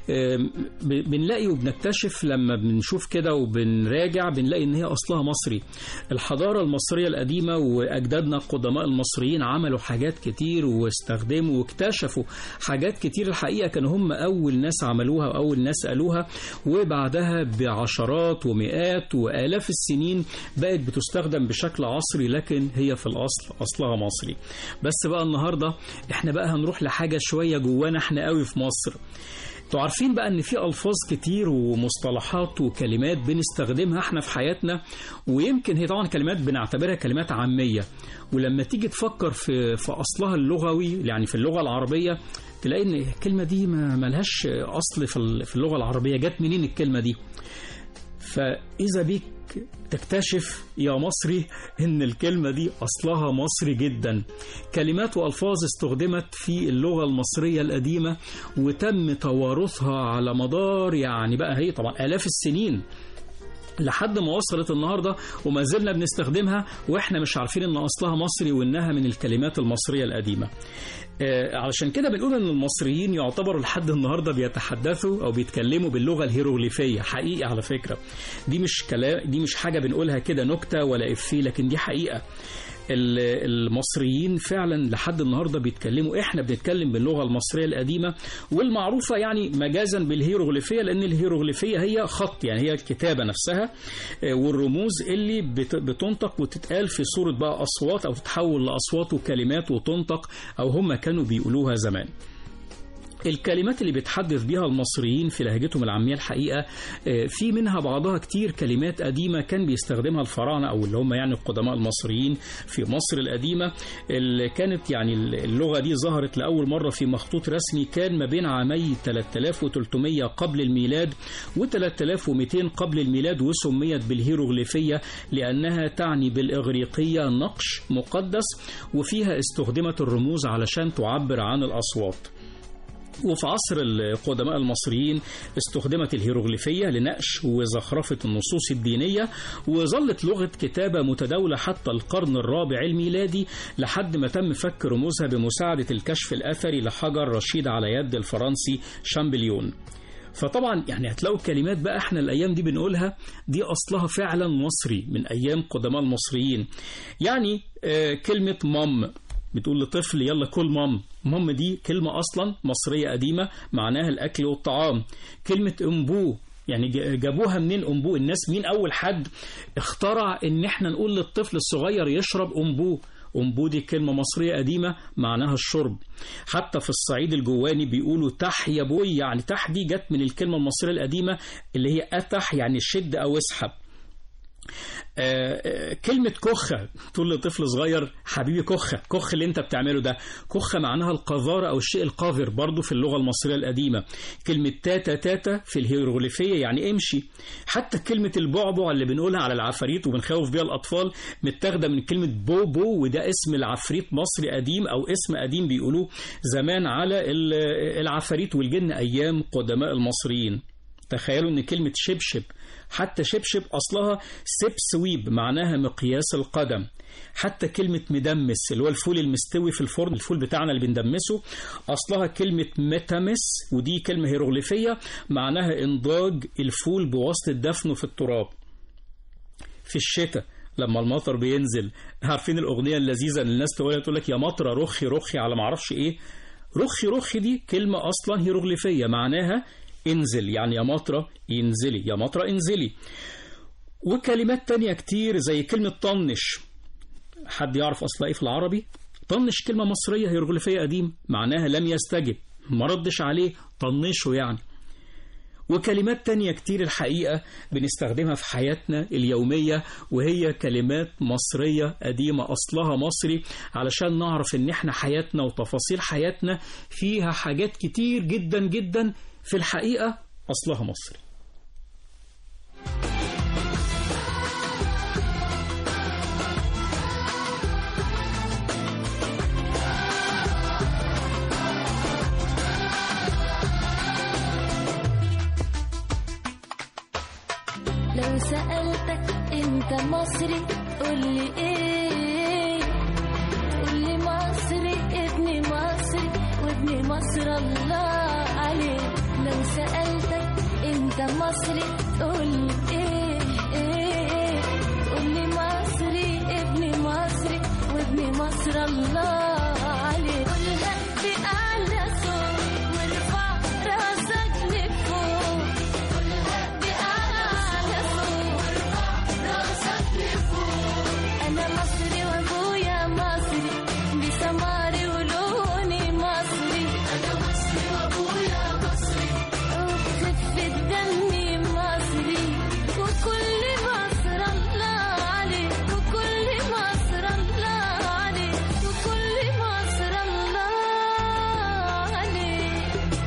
بنلاقي وبنكتشف لما بنشوف كده وبنراجع بنلاقي إن هي أصلها مصري. الحضارة المصرية القديمة وأجدادنا القدماء المصريين عملوا حاجات كتير واستخدموا واكتشفوا حاجات كتير الحقيقة كانوا هم أول ناس عملوها وأول ناس قالوها، وبعدها بعشرات ومئات وآلاف السنين بقت بتستخدم بشكل عصري، لكن هي في الأصل أصلها مصري. بس بقى النهاردة احنا بقى هنروح لحاجة شوية جوانا احنا قوي في مصر. انتوا عارفين بقى ان في ألفاظ كتير ومصطلحات وكلمات بنستخدمها احنا في حياتنا، ويمكن هي طبعا كلمات بنعتبرها كلمات عامية، ولما تيجي تفكر في أصلها اللغوي يعني في اللغة العربية تلاقي ان الكلمة دي ما لهاش أصل في اللغة العربية. جت منين الكلمة دي؟ فإذا بيك تكتشف يا مصري ان الكلمة دي أصلها مصري جدا. كلمات وألفاظ استخدمت في اللغة المصرية القديمة وتم توارثها على مدار يعني بقى هي طبعا آلاف السنين لحد ما وصلت النهاردة وما زلنا بنستخدمها وإحنا مش عارفين إن أصلها مصري وإنها من الكلمات المصرية القديمة. علشان كده بنقول إن المصريين يعتبروا لحد النهاردة بيتحدثوا أو بيتكلموا باللغة الهيروغليفية. حقيقة على فكرة دي مش حاجة بنقولها كده نكتة ولا إفيه، لكن دي حقيقة. المصريين فعلا لحد النهاردة بيتكلموا، احنا بنتكلم باللغة المصرية القديمة والمعروفة يعني مجازا بالهيروغليفية، لأن الهيروغليفية هي خط يعني هي الكتابة نفسها والرموز اللي بتنطق وتتقال في صورة بقى أصوات أو تتحول لأصوات وكلمات وتنطق أو هم كانوا بيقولوها زمان. الكلمات اللي بيتحدث بها المصريين في لهجتهم العامية الحقيقة في منها بعضها كتير كلمات قديمة كان بيستخدمها الفراعنة أو اللي هم يعني القدماء المصريين في مصر القديمة، اللي كانت يعني اللغة دي ظهرت لأول مرة في مخطوط رسمي كان ما بين عامي 3300 قبل الميلاد و3200 قبل الميلاد، وسميت بالهيروغليفية لأنها تعني بالإغريقية نقش مقدس، وفيها استخدمت الرموز علشان تعبر عن الأصوات. وفي عصر القدماء المصريين استخدمت الهيروغليفية لنقش وزخرفة النصوص الدينية، وظلت لغة كتابة متداولة حتى القرن الرابع الميلادي لحد ما تم فك رموزها بمساعدة الكشف الأثري لحجر رشيد على يد الفرنسي شامبليون. فطبعا يعني هتلاقوا كلمات بقى احنا الأيام دي بنقولها دي أصلها فعلا مصري من أيام قدماء المصريين. يعني كلمة مام بتقول لطفل يلا كل مام، مام دي كلمة أصلا مصرية قديمة معناها الأكل والطعام. كلمة أمبو يعني جابوها منين أمبو؟ الناس مين أول حد اخترع إن احنا نقول للطفل الصغير يشرب أمبو؟ أمبو دي كلمة مصرية قديمة معناها الشرب. حتى في الصعيد الجواني بيقولوا تح يا بوي، يعني تح دي جت من الكلمة المصرية القديمة اللي هي أتح يعني شد أو اسحب. كلمة كخة تقول لطفل صغير حبيبي كخة، كخ اللي انت بتعمله ده. كخة معناها القذارة أو الشيء القذر برضو في اللغة المصرية القديمة. كلمة تاتا تاتا في الهيروغليفية يعني امشي. حتى كلمة البعبع اللي بنقولها على العفاريت وبنخوف بيها الأطفال متاخدة من كلمة بوبو، وده اسم العفريت مصري قديم أو اسم قديم بيقولوه زمان على العفاريت والجن أيام قدماء المصريين. تخيلوا ان كلمة شبشب، حتى شبشب أصلها سبسويب معناها مقياس القدم. حتى كلمة مدمس اللي هو الفول المستوي في الفرن، الفول بتاعنا اللي بندمسه، أصلها كلمة متمس، ودي كلمة هيروغليفية معناها إنضاج الفول بواسطة دفنه في التراب. في الشتاء لما المطر بينزل، عارفين الأغنية اللذيذة اللي الناس تقول لك يا مطرة رخي رخي على معرفش إيه؟ رخي رخي دي كلمة أصلا هيروغليفية معناها انزل، يعني يا مطرة ينزلي، يا مطرة انزلي. وكلمات تانية كتير زي كلمة طنش. حد يعرف أصلها إيه في العربي؟ طنش كلمة مصرية هيروغليفية قديم معناها لم يستجب، ما ردش عليه، طنشه يعني. وكلمات تانية كتير الحقيقة بنستخدمها في حياتنا اليومية وهي كلمات مصرية قديمة أصلها مصري، علشان نعرف إن إحنا حياتنا وتفاصيل حياتنا فيها حاجات كتير جدا جدا في الحقيقة أصلها مصري. لو سألتك انت مصري قولي ايه؟ قولي مصري ابن مصري وابن مصر الله عليه. لو سألتك انت مصري قولي ايه؟ قولي مصري ابن مصري وابن مصر الله عليه. قولها بأعلى صوت وارفع راسك لفوق. قولها بأعلى صوت وارفع راسك لفوق. أنا مصري وأبويا مصري بسماري ولوني مصري. أنا مصري وأبويا مصري وبخفة دمي مصري. وكل مصر الله عليه وكل مصر الله عليه وكل مصر الله عليه.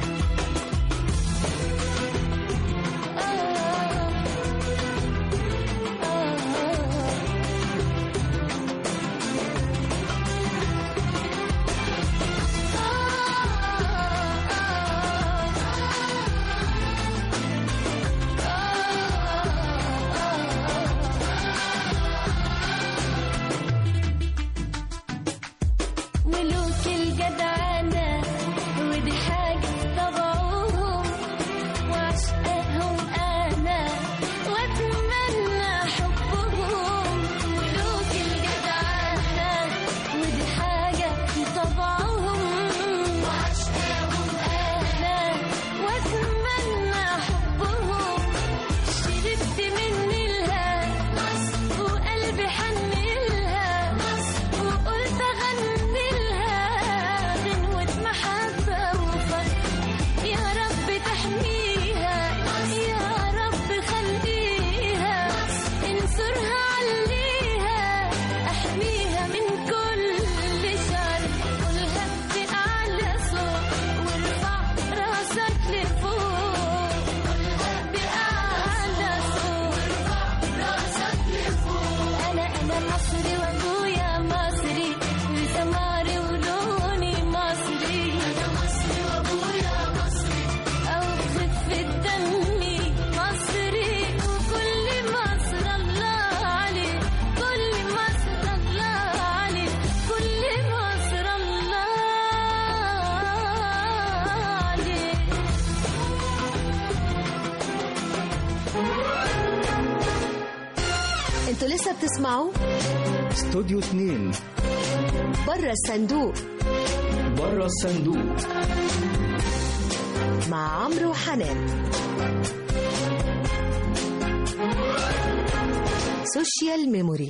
ملوك الجدعنة ودي حاجة طبعهم وعشقهم أنا وأتمنى حبهم. ملوك الجدعنة ودي حاجة طبعهم وعشقهم أنا وأتمنى حبهم. شربت من نيلها وقلبي حنلها وقلت أغني لها غنوة محبة وفرح. يا رب تحميها يا رب خليها انصرها عليها احميها من كل شر. قولها بأعلى صوت وارفع راسك لفوق. قولها بأعلى صوت وارفع راسك لفوق. أنا مصري وأبويا مصري بسماري ولوني مصري. أنا مصري وأبويا مصري أو بخفة دمي مصري. وكل مصر الله عليه كل مصر الله عليه كل مصر الله عليه. انتوا لسه بتسمعوا استوديو 2 بره الصندوق بره الصندوق مع عمرو وحنان. سوشيال ميموري.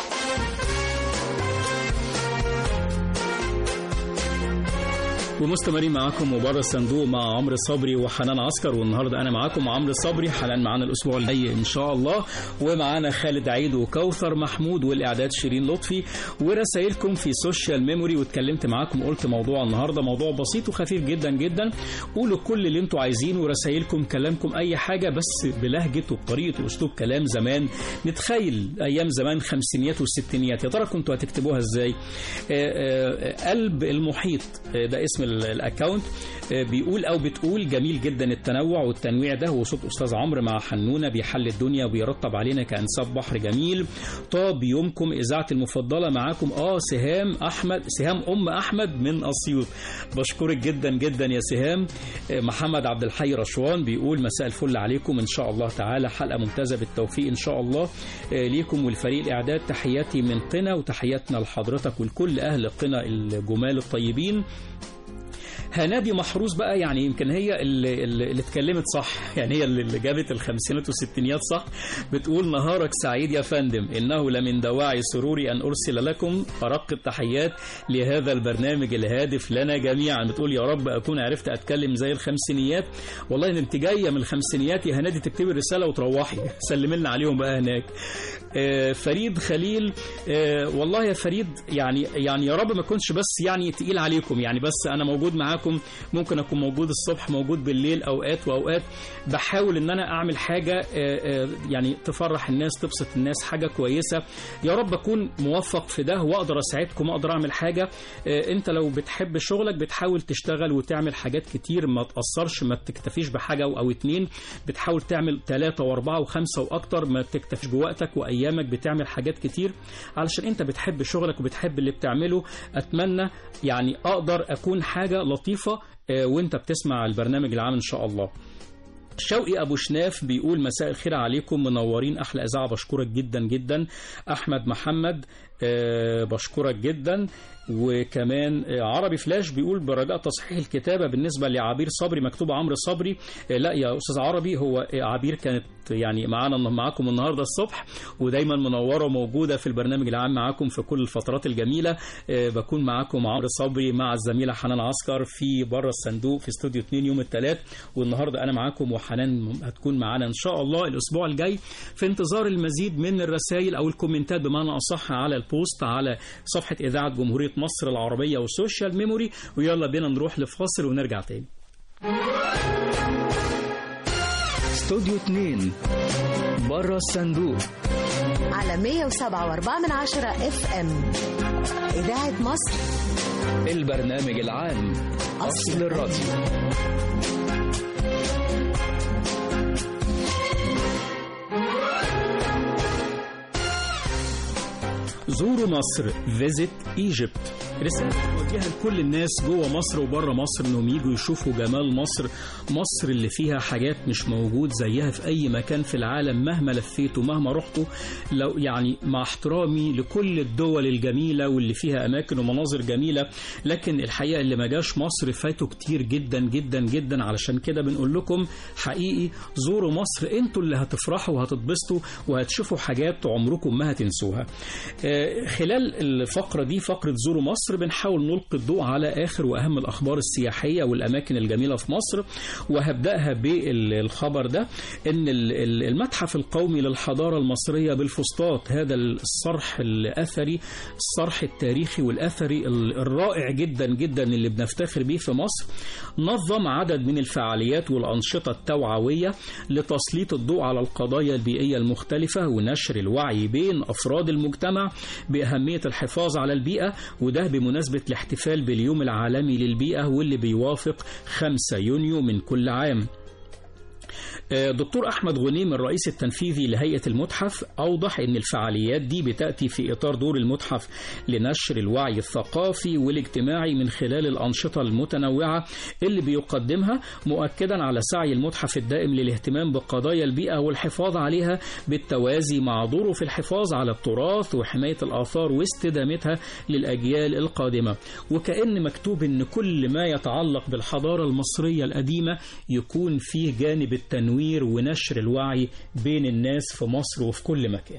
ومستمرين معاكم وبره الصندوق مع عمرو صبري وحنان عسكر. والنهارده انا معاكم عمرو صبري، حنان معانا الاسبوع الجاي ان شاء الله، ومعانا خالد عيد وكوثر محمود والاعداد شيرين لطفي. ورسائلكم في سوشيال ميموري، واتكلمت معاكم قلت موضوع النهارده موضوع بسيط وخفيف جدا جدا. قولوا كل اللي انتوا عايزينه ورسائلكم كلامكم اي حاجه، بس بلهجه وبطريقه واسلوب كلام زمان. نتخيل ايام زمان خمسينيات والستينيات، يا ترى كنتوا هتكتبوها ازاي؟ قلب المحيط ده اسم الاكونت، بيقول او بتقول جميل جدا التنوع والتنويع ده، وصوت استاذ عمرو مع حنونه بيحل الدنيا وبيرطب علينا كانساب بحر جميل. طاب يومكم اذاعه المفضله معاكم سهام احمد، سهام ام احمد من اسيوط. بشكرك جدا جدا يا سهام. محمد عبد الحي رشوان بيقول مساء الفل عليكم ان شاء الله تعالى، حلقه ممتازه بالتوفيق ان شاء الله ليكم ولفريق الاعداد. تحياتي من قنا وتحياتنا لحضرتك ولكل اهل قنا الجمال الطيبين. هنادي محروس بقى، يعني يمكن هي اللي اتكلمت صح، يعني هي اللي جابت الخمسينات والستينيات صح. بتقول نهارك سعيد يا فندم، إنه لمن دواعي سروري أن أرسل لكم أرق التحيات لهذا البرنامج الهادف لنا جميعا. بتقول يا رب أكون عرفت أتكلم زي الخمسينيات. والله إن أنت جاية من الخمسينيات يا هنادي تكتبي الرسالة وتروحي سلم لنا عليهم بقى هناك. فريد خليل، والله يا فريد يعني يا رب ما كنتش بس يعني تقيل عليكم، يعني بس أنا موجود معاكم معاكم، ممكن أكون موجود الصبح، موجود بالليل، أوقات وأوقات بحاول إن أنا أعمل حاجة يعني تفرح الناس، تبسط الناس، حاجة كويسة. يا رب أكون موفق في ده وأقدر أساعدكم، أقدر أعمل حاجة. أنت لو بتحب شغلك بتحاول تشتغل وتعمل حاجات كتير، ما تقصرش، ما تكتفيش بحاجة أو اتنين، بتحاول تعمل 3 و4 و5 وأكتر، ما تكتفيش بوقتك وأيامك، بتعمل حاجات كتير علشان أنت بتحب شغلك وبتحب اللي بتعمله. أتمنى يعني أقدر أكون حاجة لطيفة وأنت بتسمع البرنامج العام إن شاء الله. شوقي أبو شناف بيقول مساء الخير عليكم، منورين، أحلى إذاعة، بشكرك جدا جدا. أحمد محمد بشكرك جدا. وكمان عربي فلاش بيقول برجاء تصحيح الكتابة بالنسبة لعبير صبري، مكتوب عمرو صبري. لا يا أستاذ عربي، هو عبير كانت يعني معاكم النهاردة الصبح، ودايما منورة وموجودة في البرنامج العام معاكم في كل الفترات الجميلة. بكون معاكم عمرو صبري مع الزميلة حنان عسكر في بره الصندوق في استوديو 2 يوم الثلاث، والنهاردة أنا معاكم وحنان هتكون معانا إن شاء الله الأسبوع الجاي. في انتظار المزيد من الرسائل أو الكومنتات بمعنى أصح على البوست على صفحة إذاعة جمهورية مصر العربية وسوشيال ميموري. ويلا بينا نروح لفاصل ونرجع تاني. استوديو 2 بره الصندوق على 107.4 FM إذاعة مصر، البرنامج العام أصل الراديو. زوروا مصر، Visit Egypt. رسالة موجهة لكل الناس جوه مصر وبره مصر انهم يجوا يشوفوا جمال مصر، مصر اللي فيها حاجات مش موجود زيها في اي مكان في العالم مهما لفيتوا مهما رحتوا. لو يعني مع احترامي لكل الدول الجميلة واللي فيها اماكن ومناظر جميلة، لكن الحقيقة اللي ما جاش مصر فاتوا كتير جدا جدا جدا. علشان كده بنقول لكم حقيقي زوروا مصر، انتوا اللي هتفرحوا وهتتبسطوا وهتشوفوا حاجات عمركم ما هتنسوها. خلال الفقرة دي، فقرة زوروا مصر، بنحاول نلقي الضوء على آخر وأهم الأخبار السياحية والأماكن الجميلة في مصر. وهبدأها بالخبر ده، إن المتحف القومي للحضارة المصرية بالفسطاط، هذا الصرح الأثري، الصرح التاريخي والأثري الرائع جدا جدا اللي بنفتخر به في مصر، نظم عدد من الفعاليات والأنشطة التوعوية لتسليط الضوء على القضايا البيئية المختلفة ونشر الوعي بين أفراد المجتمع بأهمية الحفاظ على البيئة، وده بمناسبة الاحتفال باليوم العالمي للبيئة واللي بيوافق 5 يونيو من كل عام. دكتور أحمد غنيم الرئيس التنفيذي لهيئة المتحف أوضح أن الفعاليات دي بتأتي في إطار دور المتحف لنشر الوعي الثقافي والاجتماعي من خلال الأنشطة المتنوعة اللي بيقدمها، مؤكدا على سعي المتحف الدائم للاهتمام بقضايا البيئة والحفاظ عليها بالتوازي مع دوره في الحفاظ على التراث وحماية الآثار واستدامتها للأجيال القادمة. وكأن مكتوب أن كل ما يتعلق بالحضارة المصرية القديمة يكون فيه جانب التنوير ونشر الوعي بين الناس في مصر وفي كل مكان.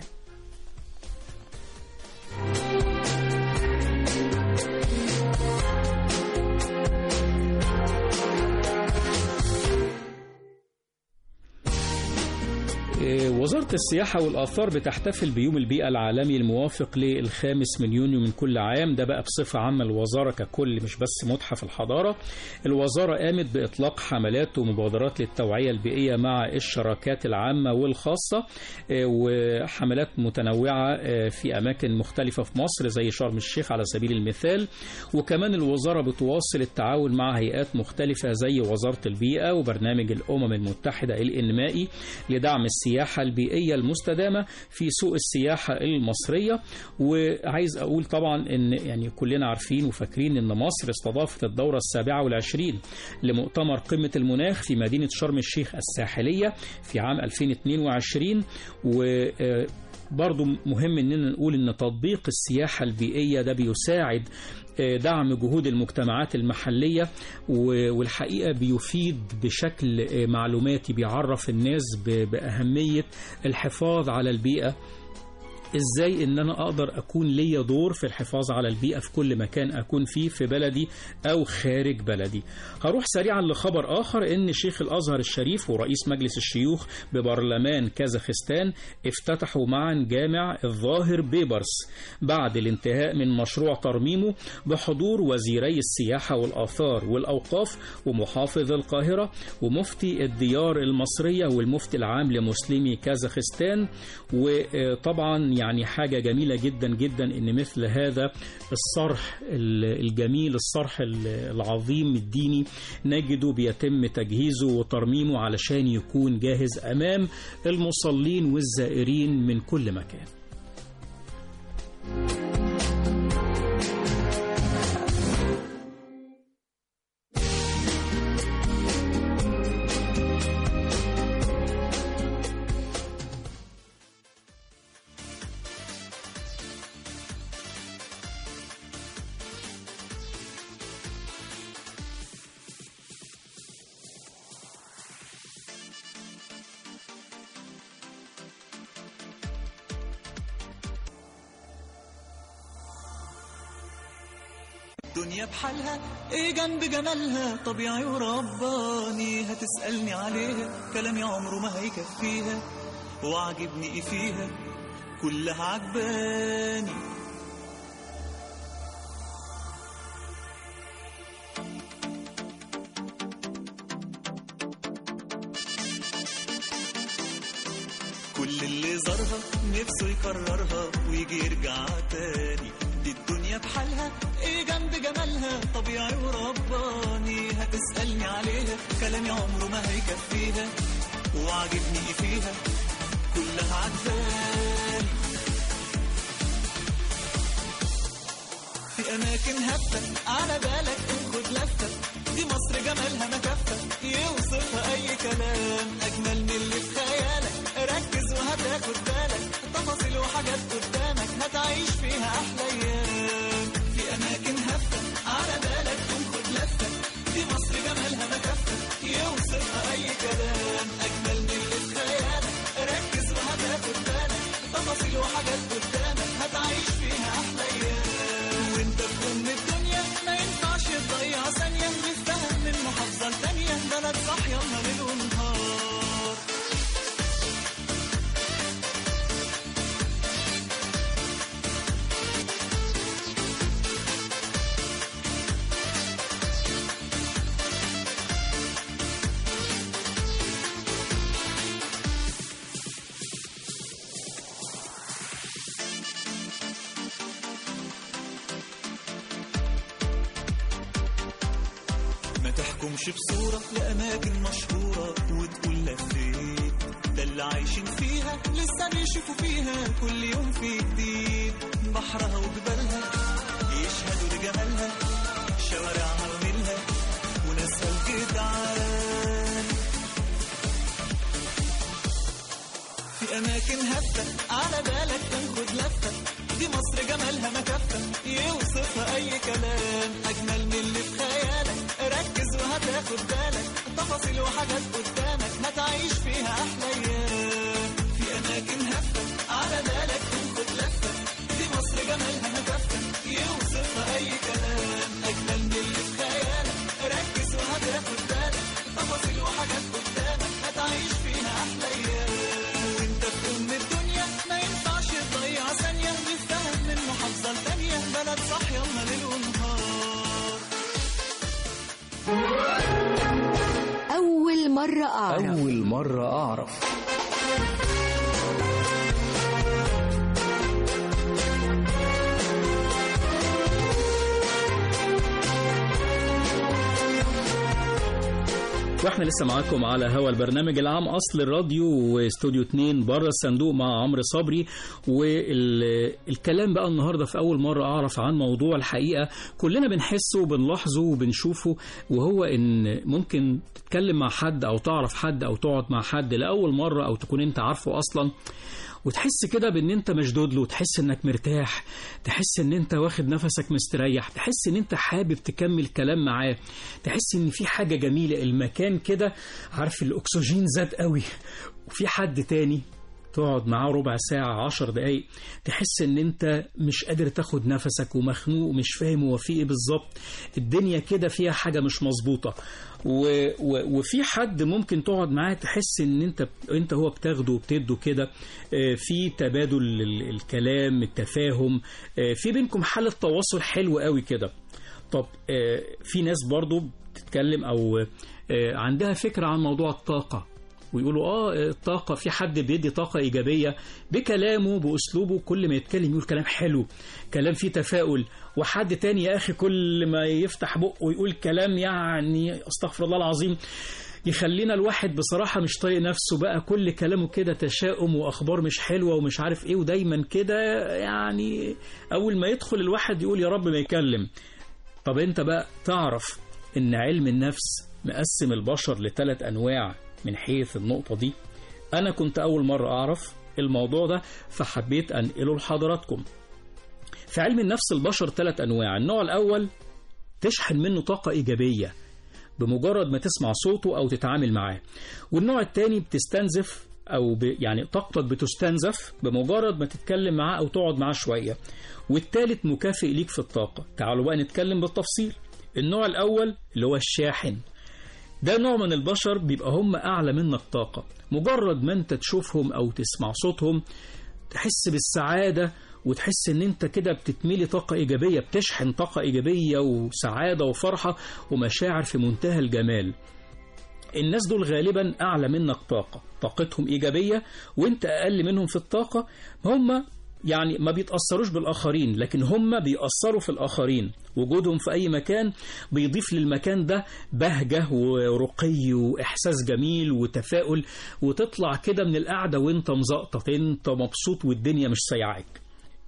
وزارة السياحة والآثار بتحتفل بيوم البيئة العالمي الموافق ل5 يونيو من كل عام. ده بقى بصفة عامة الوزارة ككل، مش بس متحف الحضارة. الوزارة قامت بإطلاق حملات ومبادرات للتوعية البيئية مع الشراكات العامة والخاصة، وحملات متنوعة في أماكن مختلفة في مصر زي شرم الشيخ على سبيل المثال. وكمان الوزارة بتواصل التعاون مع هيئات مختلفة زي وزارة البيئة وبرنامج الأمم المتحدة الإنمائي لدعم السياحة البيئية المستدامة في سوق السياحة المصرية. وعايز أقول طبعا إن يعني كلنا عارفين وفاكرين إن مصر استضافت الدورة 27 لمؤتمر قمة المناخ في مدينة شرم الشيخ الساحلية في عام 2022. وبرضو مهم إننا نقول إن تطبيق السياحة البيئية ده بيساعد دعم جهود المجتمعات المحلية، والحقيقة بيفيد بشكل معلوماتي، بيعرف الناس بأهمية الحفاظ على البيئة ازاي ان انا اقدر اكون ليا دور في الحفاظ على البيئة في كل مكان اكون فيه في بلدي او خارج بلدي. هروح سريعا لخبر اخر، ان شيخ الازهر الشريف ورئيس مجلس الشيوخ ببرلمان كازاخستان افتتحوا معا جامع الظاهر بيبرس بعد الانتهاء من مشروع ترميمه بحضور وزيري السياحة والآثار والأوقاف ومحافظ القاهرة ومفتي الديار المصرية والمفتي العام لمسلمي كازاخستان. وطبعا يعني حاجة جميلة جدا جدا ان مثل هذا الصرح الجميل، الصرح العظيم الديني نجده بيتم تجهيزه وترميمه علشان يكون جاهز امام المصلين والزائرين من كل مكان. الدنيا بحالها ايه جنب جمالها طبيعي ورباني، هتسألني عليها كلامي عمره ما هيكفيها، وعجبني ايه فيها كلها عجباني. كل اللي زارها نفسه يكررها ويجي يرجع تاني، دي الدنيا بحالها ايه جنب جمالها طبيعي ورباني، هتسألني عليها كلامي عمره ما هيكفيها، وعجبني ايه فيها كلها عجباني. في اماكن هفة على بالك خد لفة، دي مصر جمالها ما كفة يوصفها اي كلام، اجمل من اللي في خيالك ركز وهتاخد بالك، تفاصيل وحاجات قدامك هتعيش فيها احلى ايام. في اماكن هفة على بالك خد لفة، دي مصر جمالها ما كفة يوصفها اي كلام، اجمل من اللي في خيالك ركز وهتاخد بالك، تفاصيل وحاجات قدامك هتعيش فيها احلى ايام. وانت في ام الدنيا ما ينفعش تضيع ثانية، نفتهم من محافظة لتانية بلد صاحية ليل ونهار. ما تحكمش بصورة لأماكن مشهورة وتقول لفيت، ده اللي عايشين فيها لسه بيشوفوا فيها كل يوم في جديد، بحرها وجبالها يشهدوا لجمالها، شوارعها ونيلها وناسها الجدعان. في أماكن هفة على بالك تاخد لفة، دي مصر جمالها ما كفة يوصفها أي كلام، أجمل من اللي في خيالك ركز وهتاخد بالك، تفاصيل وحاجات قدامك هتعيش فيها أحلى أيام. في أماكن هفة على بالك تاخد لفة، دي مصر جمالها ما كفة يوصفها أي كلام، أجمل من اللي في خيالك ركز وهتاخد بالك، تفاصيل وحاجات قدامك هتعيش فيها أحلى أيام. وأنت في أم الدنيا ما ينفعش تضيع ثانية، نفتهم من محافظة لتانية بلد صاحية ليل ونهار. أول مرة أعرف. أول مرة أعرف. واحنا لسه معاكم على هوا البرنامج العام أصل الراديو واستوديو 2 بره الصندوق مع عمرو صبري. والكلام بقى النهاردة في أول مرة أعرف عن موضوع الحقيقة كلنا بنحسه وبنلاحظه وبنشوفه، وهو إن ممكن تتكلم مع حد أو تعرف حد أو تقعد مع حد لأول مرة أو تكون أنت عارفه أصلا، وتحس كده بان انت مشدود له، تحس انك مرتاح، تحس ان انت واخد نفسك مستريح، تحس ان انت حابب تكمل كلام معاه، تحس ان في حاجة جميلة، المكان كده عارف الاكسجين زاد قوي. وفي حد تاني تقعد معاه ربع ساعة 10 دقايق تحس ان انت مش قادر تاخد نفسك ومخنوق ومش فاهم هو في ايه بالظبط، الدنيا كده فيها حاجة مش مظبوطة. وفي حد ممكن تقعد معاه تحس ان انت هو بتاخده وبتده كده، في تبادل الكلام، التفاهم، في بينكم حالة تواصل حلو قوي كده. طب في ناس برضو بتتكلم او عندها فكرة عن موضوع الطاقة، ويقولوا الطاقة، في حد بيدي طاقة إيجابية بكلامه بأسلوبه، كل ما يتكلم يقول كلام حلو، كلام فيه تفاؤل. وحد تاني يا أخي كل ما يفتح بقه ويقول كلام يعني استغفر الله العظيم يخلينا الواحد بصراحة مش طايق نفسه بقى، كل كلامه كده تشاؤم وأخبار مش حلوة ومش عارف إيه، ودايما كده يعني أول ما يدخل الواحد يقول يا رب ما يكلم. طب أنت بقى تعرف إن علم النفس مقسم البشر ل3 أنواع من حيث النقطة دي؟ أنا كنت أول مرة أعرف الموضوع ده فحبيت أنقله لحضراتكم. في علم النفس البشر 3 أنواع. النوع الأول تشحن منه طاقة إيجابية بمجرد ما تسمع صوته أو تتعامل معاه، والنوع الثاني بتستنزف أو يعني طاقتك بتستنزف بمجرد ما تتكلم معاه أو تقعد معاه شوية، والثالث مكافئ ليك في الطاقة. تعالوا بقى نتكلم بالتفصيل. النوع الأول اللي هو الشاحن، ده نوع من البشر بيبقى هم أعلى منك طاقة، مجرد ما أنت تشوفهم أو تسمع صوتهم تحس بالسعادة وتحس ان انت كده بتتميلي طاقة ايجابية، بتشحن طاقة ايجابية وسعادة وفرحة ومشاعر في منتهى الجمال. الناس دول غالبا اعلى منك طاقة، طاقتهم ايجابية وانت اقل منهم في الطاقة. هم يعني ما بيتأثروش بالآخرين، لكن هم بيأثروا في الآخرين. وجودهم في أي مكان بيضيف للمكان ده بهجة ورقي وإحساس جميل وتفاؤل، وتطلع كده من القعدة وانت مزقطط، انت مبسوط والدنيا مش سايعاك.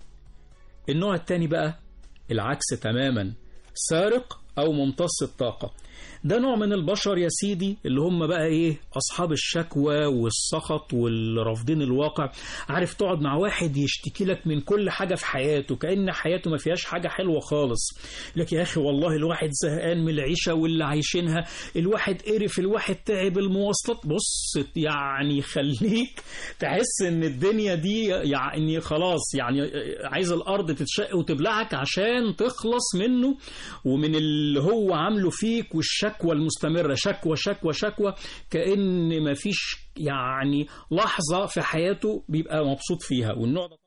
النوع التاني بقى العكس تماما، سارق أو ممتص الطاقة. ده نوع من البشر يا سيدي اللي هم بقى ايه، أصحاب الشكوى والسخط والرافضين الواقع. عارف تقعد مع واحد يشتكي لك من كل حاجة في حياته كأن حياته ما فيهاش حاجة حلوة خالص، لك يا أخي والله الواحد زهقان من العيشة واللي عايشينها، الواحد قرف، الواحد تعب، المواصلات. بص يعني خليك تحس ان الدنيا دي يعني خلاص يعني عايز الأرض تتشق وتبلعك عشان تخلص منه ومن اللي هو عامله فيك، والشكوى المستمرة، شكوى شكوى شكوى، كأن ما فيش يعني لحظة في حياته بيبقى مبسوط فيها. والنوع ده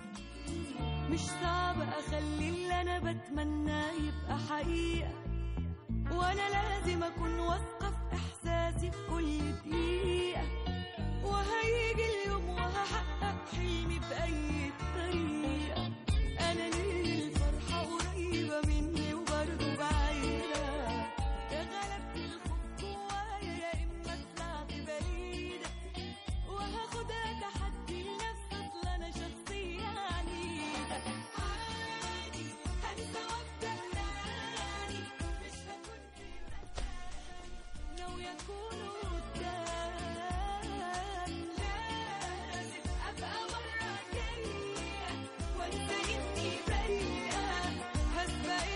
مش صعب أخلي اللي أنا بتمناه يبقى حقيقة، وأنا لازم أكون واثقة في إحساسي في كل دقيقة، وهيجي اليوم وهحقق حلمي بأي طريقة. أنا ليه الفرحة قريبة مني وبرضه بعيدة، غلبت الخوف جوايا يا إما طلعت بعيدة، وهاخدها تحدي لنفسي أصل أنا شخصية عنيدة. عادي هنسى وأبدأ تاني، مش هكون في مكان ناوية أكون قدام، لازم أبقى مرة جاية وأنسى إني بريئة، هسبق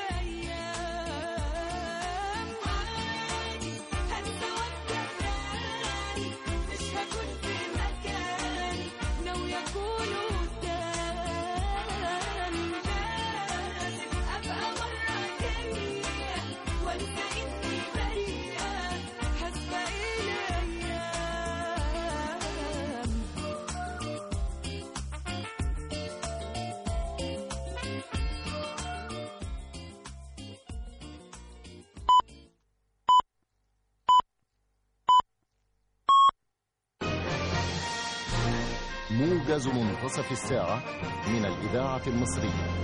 الأيام. عادي هنسى وأبدأ تاني، مش هكون في مكاني ناوية أكون قدام، لازم أبقى مرة جاية وأنسى إني بريئة، هسبق الأيام. موجز منتصف الساعة من الإذاعة المصرية.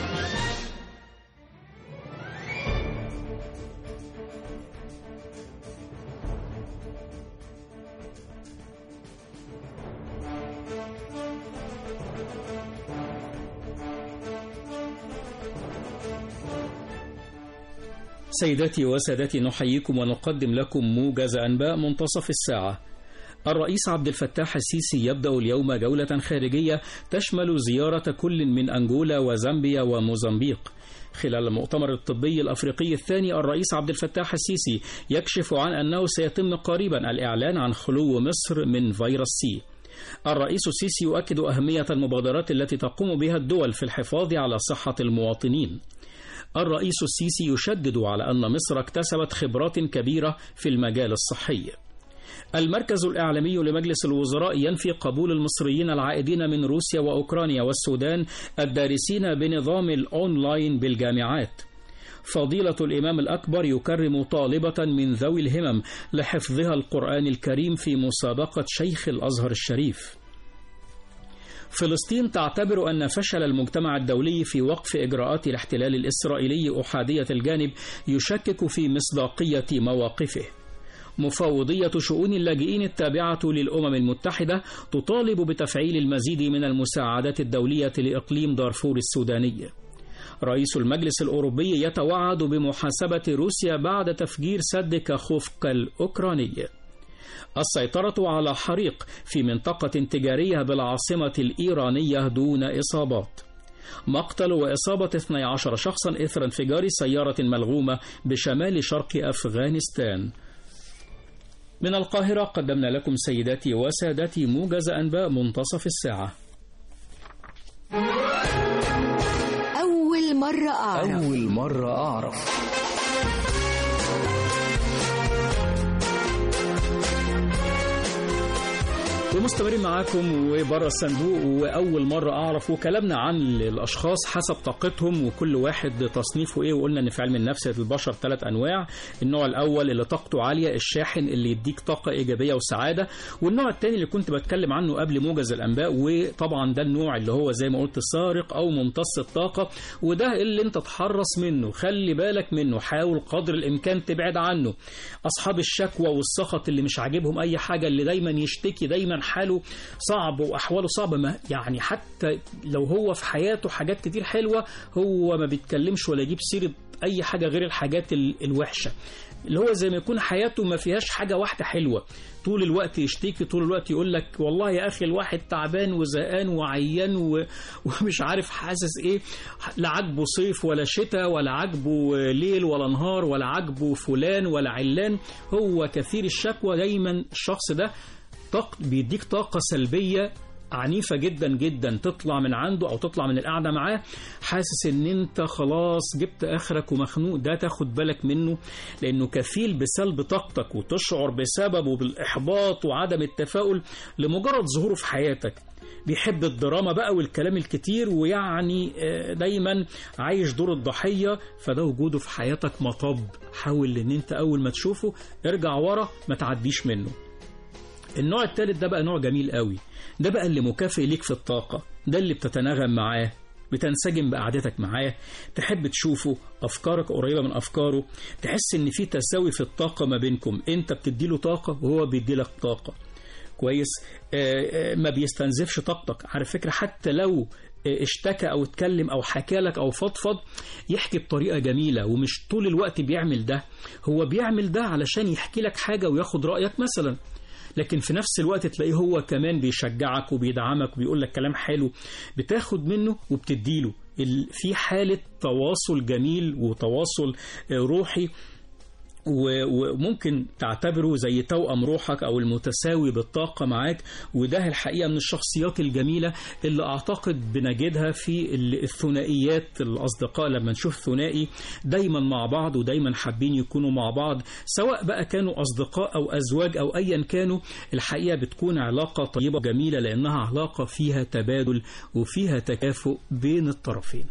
سيداتي وسادتي، نحييكم ونقدم لكم موجز أنباء منتصف الساعة. الرئيس عبد الفتاح السيسي يبدأ اليوم جولة خارجية تشمل زيارة كل من أنجولا وزامبيا وموزمبيق. خلال المؤتمر الطبي الأفريقي الثاني، الرئيس عبد الفتاح السيسي يكشف عن أنه سيتم قريبا الإعلان عن خلو مصر من فيروس سي. الرئيس السيسي يؤكد أهمية المبادرات التي تقوم بها الدول في الحفاظ على صحة المواطنين. الرئيس السيسي يشدد على أن مصر اكتسبت خبرات كبيرة في المجال الصحي. المركز الإعلامي لمجلس الوزراء ينفي قبول المصريين العائدين من روسيا وأوكرانيا والسودان الدارسين بنظام الأونلاين بالجامعات. فضيلة الإمام الأكبر يكرم طالبة من ذوي الهمم لحفظها القرآن الكريم في مسابقة شيخ الأزهر الشريف. فلسطين تعتبر أن فشل المجتمع الدولي في وقف إجراءات الاحتلال الإسرائيلي أحادية الجانب يشكك في مصداقية مواقفه. مفوضية شؤون اللاجئين التابعة للأمم المتحدة تطالب بتفعيل المزيد من المساعدات الدولية لإقليم دارفور السوداني. رئيس المجلس الأوروبي يتوعد بمحاسبة روسيا بعد تفجير سد كاخوفكا الأوكراني. السيطرة على حريق في منطقة تجارية بالعاصمة الإيرانية دون إصابات. مقتل وإصابة 12 شخصا إثر انفجار سيارة ملغومة بشمال شرق أفغانستان. من القاهرة قدمنا لكم سيداتي وسادتي موجز أنباء منتصف الساعة. أول مرة أعرف. ومستمرين معاكم وبره الصندوق وأول مرة أعرف، وكلامنا عن الأشخاص حسب طاقتهم وكل واحد تصنيفه إيه. وقلنا إن في علم النفس البشر 3 أنواع. النوع الأول اللي طاقته عالية، الشاحن اللي يديك طاقة إيجابية وسعادة. والنوع الثاني اللي كنت بتكلم عنه قبل موجز الأنباء، وطبعا ده النوع اللي هو زي ما قلت سارق أو ممتص الطاقة، وده اللي أنت تحرص منه، خلي بالك منه، حاول قدر الإمكان تبعد عنه. أصحاب الشكوى والسخط اللي مش عاجبهم أي حاجة، اللي دايما يشتكي، دايما حاله صعب وأحواله صعبة، ما يعني حتى لو هو في حياته حاجات كتير حلوة هو ما بيتكلمش ولا يجيب سيرة أي حاجة غير الحاجات الوحشة، اللي هو زي ما يكون حياته ما فيهاش حاجة واحدة حلوة، طول الوقت يشتكي، طول الوقت يقول لك والله يا أخي الواحد تعبان وزهقان وعيان ومش عارف حاسس إيه، لا عجبه صيف ولا شتاء ولا عجبه ليل ولا نهار ولا عجبه فلان ولا علان، هو كثير الشكوى. دايما الشخص ده بيديك طاقة سلبية عنيفة جدا جدا، تطلع من عنده أو تطلع من القعدة معاه حاسس ان انت خلاص جبت آخرك ومخنوق. ده تاخد بالك منه، لأنه كفيل بسلب طاقتك وتشعر بسببه بالإحباط وعدم التفاؤل لمجرد ظهوره في حياتك. بيحب الدراما بقى والكلام الكتير، ويعني دايما عايش دور الضحية، فده وجوده في حياتك مطب. حاول ان انت أول ما تشوفه ارجع ورا، ما تعديش منه. النوع الثالث ده بقى نوع جميل قوي، ده بقى اللي مكافئ ليك في الطاقة، ده اللي بتتناغم معاه، بتنسجم بقعدتك معاه، تحب تشوفه، أفكارك قريبة من أفكاره، تحس إن في تساوي في الطاقة ما بينكم، أنت بتديله طاقة وهو بيديلك طاقة. كويس. ما بيستنزفش طاقتك على فكرة، حتى لو اشتكى أو اتكلم أو حكى لك أو فضفض، يحكي بطريقة جميلة، ومش طول الوقت بيعمل ده، هو بيعمل ده علشان يحكي لك حاجة وياخد رأيك مثلا، لكن في نفس الوقت تلاقيه هو كمان بيشجعك وبيدعمك وبيقول لك كلام حلو، بتاخد منه وبتديله. في حالة تواصل جميل وتواصل روحي، وممكن تعتبره زي توأم روحك أو المتساوي بالطاقة معاك. وده الحقيقة من الشخصيات الجميلة اللي أعتقد بنجدها في الثنائيات. الأصدقاء لما نشوف ثنائي دايما مع بعض ودايما حابين يكونوا مع بعض، سواء بقى كانوا أصدقاء أو أزواج أو أيا كانوا، الحقيقة بتكون علاقة طيبة جميلة، لأنها علاقة فيها تبادل وفيها تكافؤ بين الطرفين.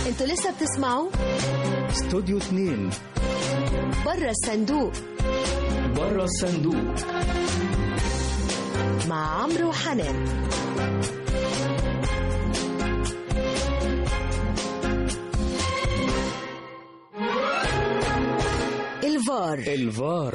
انتوا لسه بتسمعوا استوديو 2 بره الصندوق. بره الصندوق مع عمرو وحنان. الفار.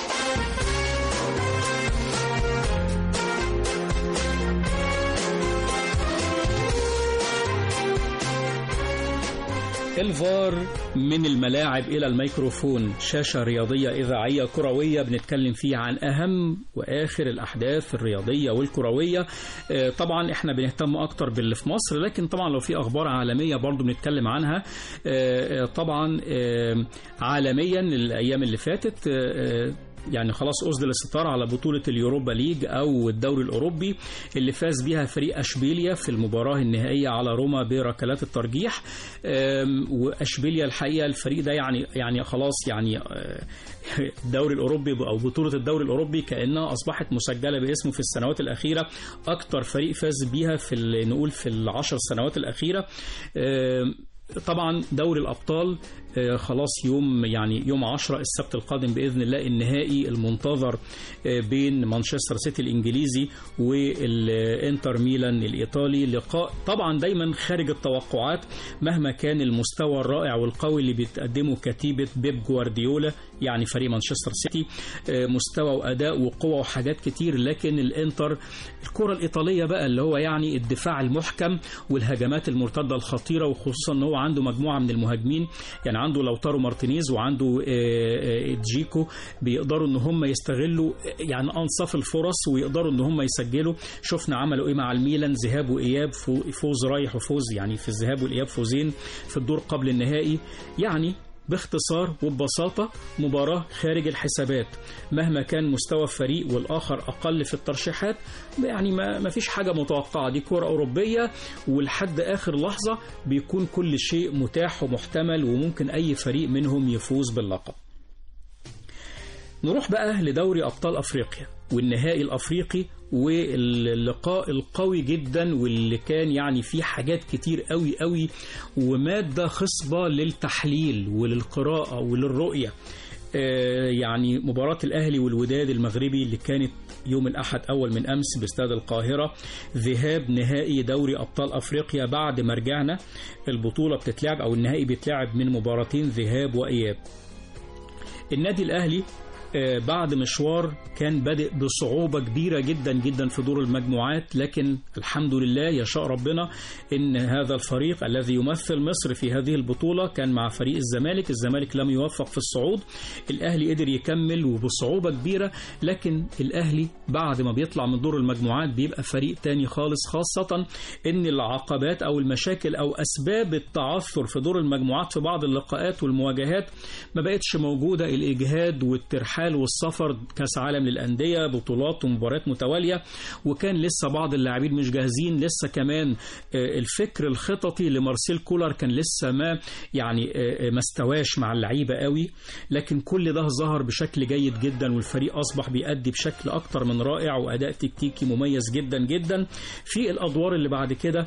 الفار من الملاعب إلى الميكروفون، شاشة رياضية إذاعية كروية بنتكلم فيه عن أهم وآخر الأحداث الرياضية والكروية. طبعا احنا بنهتم أكتر باللي في مصر، لكن طبعا لو في أخبار عالمية برضو بنتكلم عنها. طبعا عالميا الأيام اللي فاتت يعني خلاص أسدل الستار على بطولة اليوروبا ليج أو الدوري الأوروبي اللي فاز بها فريق أشبيليا في المباراة النهائية على روما بركلات الترجيح. وأشبيليا الحقيقة الفريق ده يعني خلاص يعني الدوري الأوروبي أو بطولة الدوري الأوروبي كأنها أصبحت مسجلة باسمه في السنوات الأخيرة. أكتر فريق فاز بيها نقول في العشر سنوات الأخيرة. طبعا دوري الأبطال خلاص يوم 10 السبت القادم بإذن الله النهائي المنتظر بين مانشستر سيتي الإنجليزي والإنتر ميلان الإيطالي. لقاء طبعا دايما خارج التوقعات مهما كان المستوى الرائع والقوي اللي بتقدمه كتيبة بيب جوارديولا، يعني فريق مانشستر سيتي مستوى وأداء وقوة وحاجات كتير. لكن الإنتر الكرة الإيطالية بقى اللي هو يعني الدفاع المحكم والهجمات المرتدة الخطيرة، وخصوصا أنه هو عنده مجموعة من المهاجمين، يعني عنده لوتارو مارتينيز وعنده جيكو بيقدروا ان هم يستغلوا يعني انصاف الفرص ويقدروا ان هم يسجلوا. شفنا عملوا ايه مع الميلان، ذهاب واياب، فوز رايح وفوز، يعني في الذهاب والاياب فوزين في الدور قبل النهائي. يعني باختصار وببساطة مباراة خارج الحسابات مهما كان مستوى الفريق والآخر أقل في الترشيحات. يعني ما فيش حاجة متوقعة، دي كرة أوروبية ولحد آخر لحظة بيكون كل شيء متاح ومحتمل وممكن أي فريق منهم يفوز باللقب. نروح بقى لدوري أبطال أفريقيا والنهائي الأفريقي واللقاء القوي جدا واللي كان يعني فيه حاجات كتير قوي قوي ومادة خصبة للتحليل وللقراءة وللرؤية. يعني مباراة الأهلي والوداد المغربي اللي كانت يوم الأحد أول من أمس باستاد القاهرة، ذهاب نهائي دوري أبطال أفريقيا بعد ما رجعنا البطولة بتتلعب أو النهائي بيتلعب من مباراتين ذهاب وإياب. النادي الأهلي بعد مشوار كان بادئ بصعوبة كبيرة جدا جدا في دور المجموعات، لكن الحمد لله يشاء ربنا ان هذا الفريق الذي يمثل مصر في هذه البطولة كان مع فريق الزمالك لم يوفق في الصعود. الأهلي قدر يكمل وبصعوبة كبيرة، لكن الأهلي بعد ما بيطلع من دور المجموعات بيبقى فريق تاني خالص، خاصة ان العقبات او المشاكل او اسباب التعثر في دور المجموعات في بعض اللقاءات والمواجهات ما بقتش موجودة. الإجهاد والترحال والسفر، كاس عالم للأندية، بطولات ومباريات متوالية، وكان لسه بعض اللاعبين مش جاهزين، لسه كمان الفكر الخططي لمارسيل كولر كان لسه ما استواش مع اللعيبة قوي. لكن كل ده ظهر بشكل جيد جدا والفريق أصبح بيأدي بشكل أكتر من رائع وأداء تكتيكي مميز جدا جدا في الأدوار اللي بعد كده.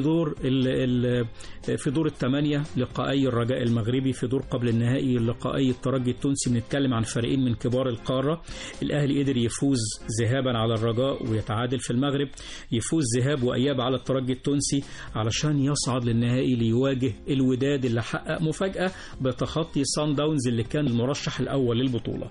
في دور الثمانية لقائي الرجاء المغربي، في دور قبل النهائي لقائي الترجي التونسي، بنتكلم عن فريقين من كبار القارة. الأهلي قدر يفوز ذهابا على الرجاء ويتعادل في المغرب، يفوز ذهاب وإياب على الترجي التونسي علشان يصعد للنهائي ليواجه الوداد اللي حقق مفاجأة بتخطي سان داونز اللي كان المرشح الأول للبطولة.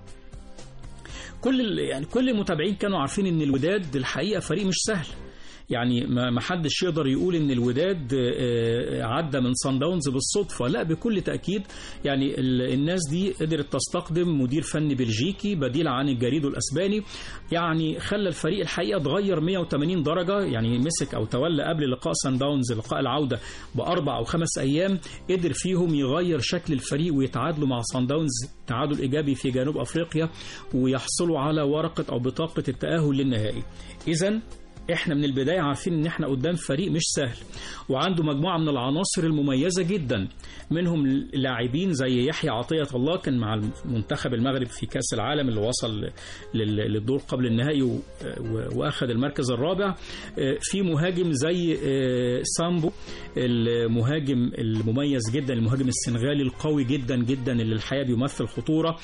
كل المتابعين كانوا عارفين ان الوداد الحقيقة فريق مش سهل، يعني ما حدش يقدر يقول ان الوداد عدى من صن داونز بالصدفة، لا بكل تأكيد. يعني الناس دي قدرت تستقدم مدير فني بلجيكي بديل عن الجريدو الأسباني، يعني خلى الفريق الحقيقة اتغير 180 درجة. يعني مسك أو تولى قبل لقاء صن داونز لقاء العودة ب4 أو 5 أيام، قدر فيهم يغير شكل الفريق ويتعادلوا مع صن داونز تعادل إيجابي في جنوب أفريقيا ويحصلوا على ورقة أو بطاقة التأهل للنهائي. إذن احنا من البداية عارفين ان احنا قدام فريق مش سهل وعنده مجموعة من العناصر المميزة جدا، منهم لاعبين زي يحيى عطية الله كان مع منتخب المغرب في كأس العالم اللي وصل للدور قبل النهائي واخذ المركز الرابع، في مهاجم زي سامبو المهاجم المميز جدا، المهاجم السنغالي القوي جدا جدا اللي الحقيقة بيمثل خطورة،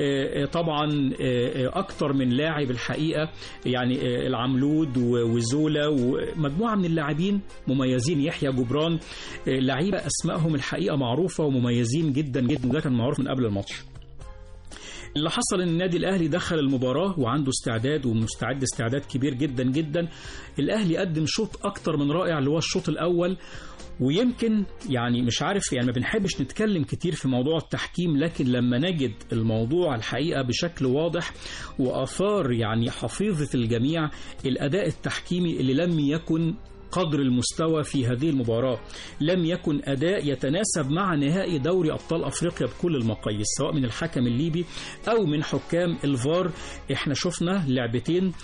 طبعا اكتر من لاعب الحقيقة يعني العملود وزولا ومجموعة من اللاعبين مميزين، يحيى جبران، لعيبة أسمائهم الحقيقة معروفة ومميزين جدا جدا، ده كان معروف من قبل الماتش. اللي حصل ان النادي الأهلي دخل المباراة وعنده استعداد ومستعد استعداد كبير جدا جدا. الأهلي قدم شوط أكتر من رائع اللي هو الشوط الأول، ويمكن يعني مش عارف يعني ما بنحبش نتكلم كتير في موضوع التحكيم، لكن لما نجد الموضوع الحقيقة بشكل واضح وأثار يعني حفيظة الجميع الأداء التحكيمي اللي لم يكن قدر المستوى في هذه المباراة، لم يكن أداء يتناسب مع نهائي دوري أبطال أفريقيا بكل المقاييس، سواء من الحكم الليبي أو من حكام الفار. احنا شفنا لعبتين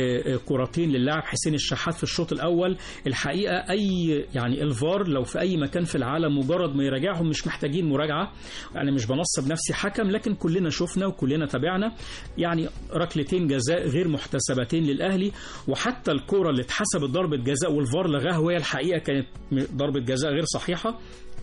كرتين للاعب حسين الشحات في الشوط الأول، الحقيقة يعني الفار لو في أي مكان في العالم مجرد ما يراجعهم مش محتاجين مراجعة. أنا مش بنصب نفسي حكم، لكن كلنا شفنا وكلنا تابعنا يعني ركلتين جزاء غير محتسبتين للأهلي، وحتى الكرة اللي اتحسبت ضربة جزاء والفار لغاها وهي الحقيقة كانت ضربة جزاء غير صحيحة،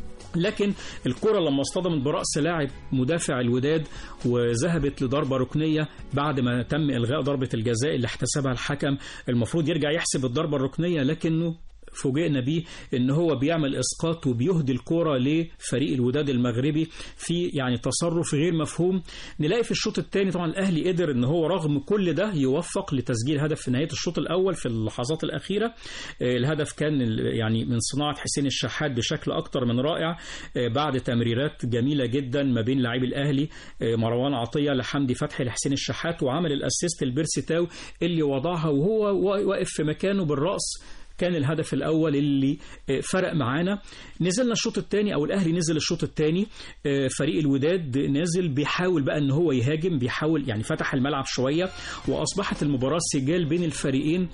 لكن الكرة لما اصطدمت برأس لاعب مدافع الوداد وذهبت لضربة ركنية بعد ما تم إلغاء ضربة الجزاء اللي احتسبها الحكم، المفروض يرجع يحسب الضربة الركنية، لكنه فوجئنا بيه ان هو بيعمل اسقاط وبيهدي الكرة لفريق الوداد المغربي في يعني تصرف غير مفهوم. نلاقي في الشوط الثاني طبعا الاهلي قدر ان هو رغم كل ده يوفق لتسجيل هدف في نهاية الشوط الاول في اللحظات الاخيرة. الهدف كان يعني من صناعة حسين الشحات بشكل اكتر من رائع بعد تمريرات جميلة جدا ما بين لاعبي الاهلي مروان عطية لحمدي فتحي لحسين الشحات، وعمل الاسيست البيرسي تاو اللي وضعها وهو واقف في مكانه بالرأس، كان الهدف الأول اللي فرق معانا. نزلنا الشوط الثاني أو الأهلي نزل الشوط الثاني، فريق الوداد نازل بيحاول بقى أن هو يهاجم، بيحاول يعني فتح الملعب شوية، وأصبحت المباراة سجال بين الفريقين،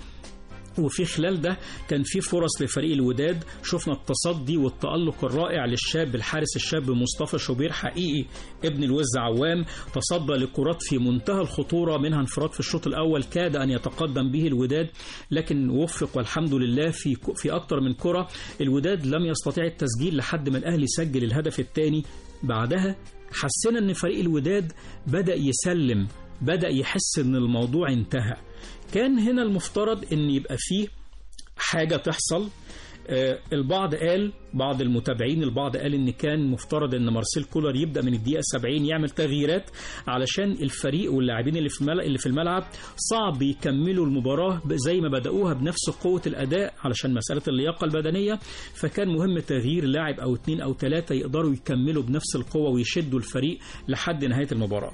وفي خلال ده كان في فرص لفريق الوداد. شفنا التصدي والتألق الرائع للشاب الحارس الشاب مصطفى شوبير، حقيقي ابن الوز عوام، تصدى لكرات في منتهى الخطورة، منها انفراد في الشوط الأول كاد أن يتقدم به الوداد، لكن وفق والحمد لله في أكتر من كرة. الوداد لم يستطيع التسجيل لحد ما الأهلي سجل الهدف الثاني. بعدها حسنا أن فريق الوداد بدأ يسلم، بدأ يحس أن الموضوع انتهى. كان هنا المفترض أن يبقى فيه حاجة تحصل. البعض قال، بعض المتابعين البعض قال ان كان مفترض ان مارسيل كولر يبدأ من الدقيقة 70 يعمل تغييرات، علشان الفريق واللاعبين اللي في الملعب صعب يكملوا المباراة زي ما بدأوها بنفس قوة الأداء علشان مسألة اللياقة البدنية، فكان مهم تغيير لاعب أو 2 أو 3 يقدروا يكملوا بنفس القوة ويشدوا الفريق لحد نهاية المباراة.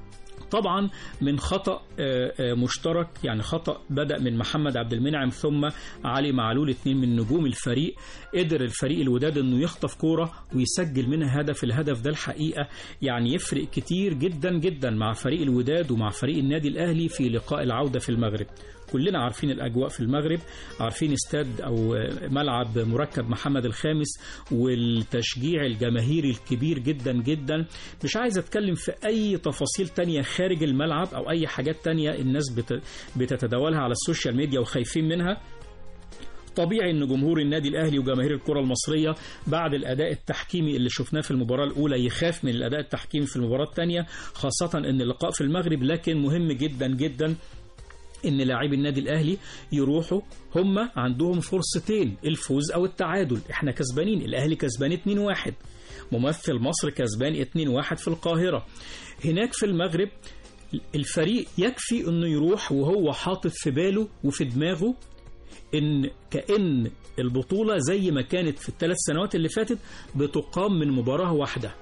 طبعا من خطأ مشترك، يعني خطأ بدأ من محمد عبد المنعم ثم علي معلول، 2 من نجوم الفريق. قدر الفريق الوداد انه يخطف كورة ويسجل منها هدف. الهدف ده الحقيقة يعني يفرق كتير جدا جدا مع فريق الوداد ومع فريق النادي الأهلي في لقاء العودة في المغرب. كلنا عارفين الأجواء في المغرب، عارفين استاد أو ملعب مركب محمد الخامس والتشجيع الجماهيري الكبير جدا جدا. مش عايز أتكلم في أي تفاصيل تانية خارج الملعب أو أي حاجات تانية الناس بتتداولها على السوشيال ميديا وخايفين منها. طبيعي أن جمهور النادي الأهلي وجماهير الكرة المصرية بعد الأداء التحكيمي اللي شفناه في المباراة الأولى يخاف من الأداء التحكيمي في المباراة الثانية، خاصة أن اللقاء في المغرب. لكن مهم جدا جدا ان لاعبي النادي الاهلي يروحوا هم عندهم فرصتين، الفوز او التعادل. احنا كسبانين، الاهلي كسبان 2-1، ممثل مصر كسبان 2-1 في القاهرة. هناك في المغرب الفريق يكفي انه يروح وهو حاطط في باله وفي دماغه ان كأن البطولة زي ما كانت في ال3 سنوات اللي فاتت بتقام من مباراة واحدة،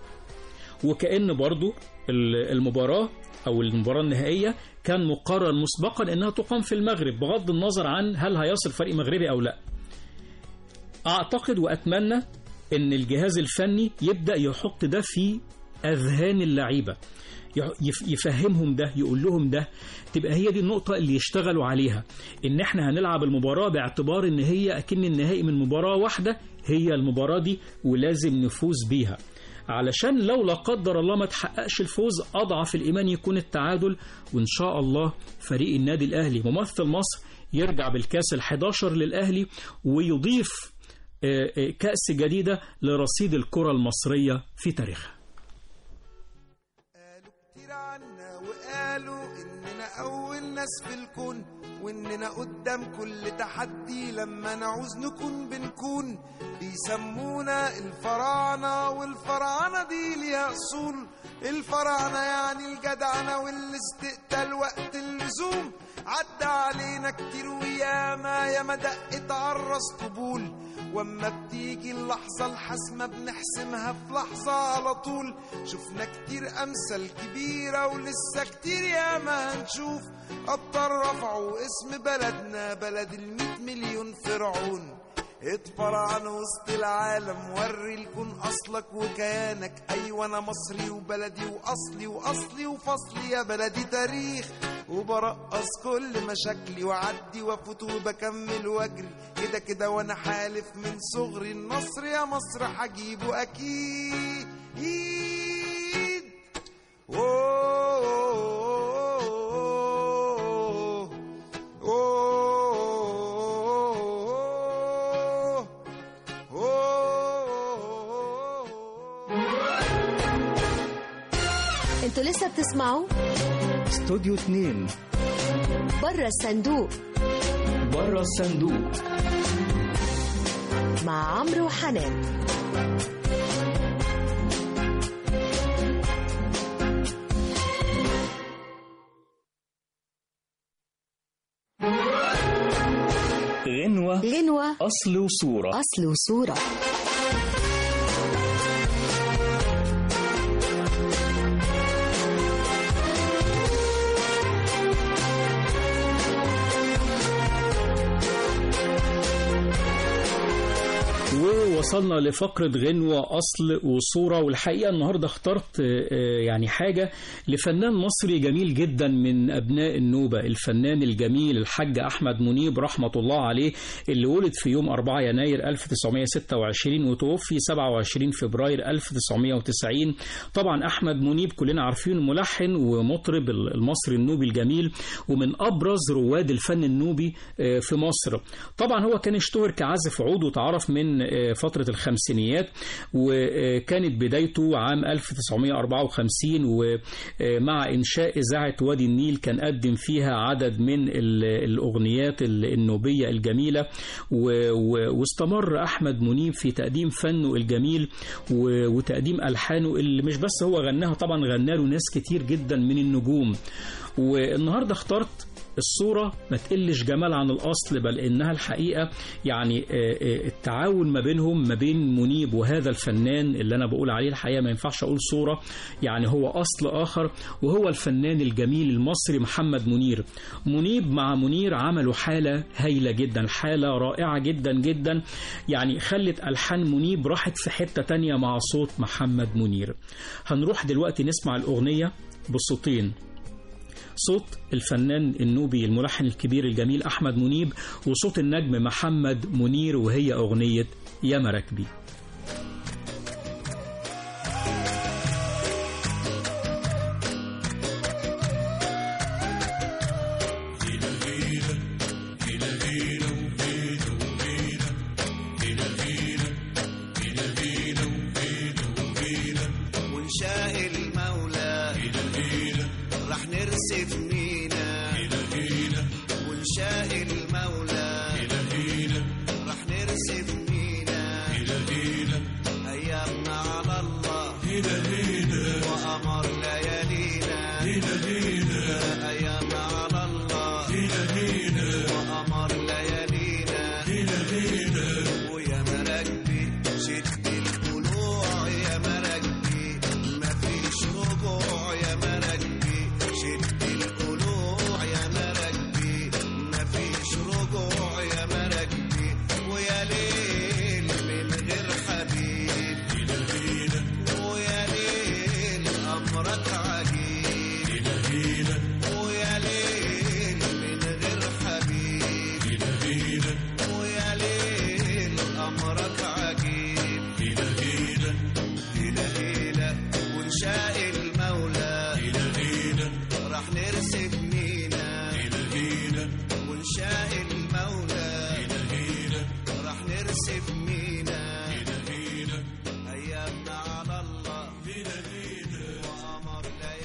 وكأن برضو المباراة أو المباراة النهائية كان مقرر مسبقا أنها تقام في المغرب، بغض النظر عن هل هيصل فريق مغربي أو لا. أعتقد وأتمنى أن الجهاز الفني يبدأ يحط ده في أذهان اللعيبة، يفهمهم ده، يقول لهم ده، تبقى هي دي النقطة اللي يشتغلوا عليها، إن إحنا هنلعب المباراة باعتبار إن هي أكن النهائي من مباراة واحدة، هي المباراة دي ولازم نفوز بيها، علشان لو لا قدر الله ما تحققش الفوز أضعف الإيمان يكون التعادل، وإن شاء الله فريق النادي الأهلي ممثل مصر يرجع بالكاس ال11 للأهلي ويضيف كأس جديدة لرصيد الكرة المصرية في تاريخها. قالوا كتير عنا وقالوا إننا أول ناس في الكون، وإننا قدام كل تحدي لما نعوز نكون بنكون. بيسمونا الفراعنة، والفراعنة دي ليها أصول. الفراعنة يعني الجدعنة والاستقتال وقت اللزوم. عدى علينا كتير وياما دقت عالراس طبول، واما بتيجي اللحظة الحاسمة بنحسمها في لحظة على طول. شفنا كتير أمثال كبيرة ولسه كتير ياما هنشوف. أبطال رفعوا اسم بلدنا، بلد 100 مليون فرعون. اتفرع عن وسط العالم، وري الكون أصلك وكيانك. أيوة أنا مصري وبلدي وأصلي وأصلي وفصلي يا بلدي تاريخ. وبرقص كل مشاكلي وعدي وافوت وبكمل واجري كده كده، وانا حالف من صغري النصر يا مصر هجيبه اكيد. انتوا لسه بتسمعوا استوديو 2 بره الصندوق. بره الصندوق مع عمرو وحنان. غنوة أصل وصورة. أصل وصورة. ووصلنا لفقرة غنوة أصل وصورة، والحقيقة النهاردة اخترت يعني حاجة لفنان مصري جميل جدا من أبناء النوبة، الفنان الجميل الحاج أحمد منيب رحمة الله عليه، اللي ولد في يوم 4 يناير 1926 وتوفي 27 فبراير 1990. طبعا أحمد منيب كلنا عارفين ملحن ومطرب المصري النوبي الجميل، ومن أبرز رواد الفن النوبي في مصر. طبعا هو كان اشتهر كعازف عود وتعرف من فترة الخمسينيات، وكانت بدايته عام 1954 ومع إنشاء إذاعة وادي النيل كان قدم فيها عدد من الأغنيات النوبية الجميلة، واستمر أحمد منيب في تقديم فنه الجميل وتقديم ألحانه اللي مش بس هو غناها، طبعا غناله ناس كتير جدا من النجوم. والنهاردة اخترت الصورة ما تقلش جمال عن الأصل، بل إنها الحقيقة يعني التعاون ما بينهم، ما بين منيب وهذا الفنان اللي أنا بقول عليه الحقيقة ما ينفعش أقول صورة، يعني هو أصل آخر، وهو الفنان الجميل المصري محمد منير. منيب مع منير عملوا حالة هايلة جدا، حالة رائعة جدا جدا، يعني خلت ألحان منيب راحت في حتة تانية مع صوت محمد منير. هنروح دلوقتي نسمع الأغنية بصوتين، صوت الفنان النوبي الملحن الكبير الجميل أحمد منيب، وصوت النجم محمد منير، وهي أغنية يا مراكبي. ونشاء المولى رح نرسم مينا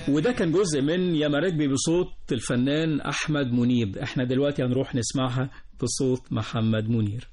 وده كان جزء من يا مراكبي بصوت الفنان أحمد منيب. احنا دلوقتي هنروح نسمعها بصوت محمد منير.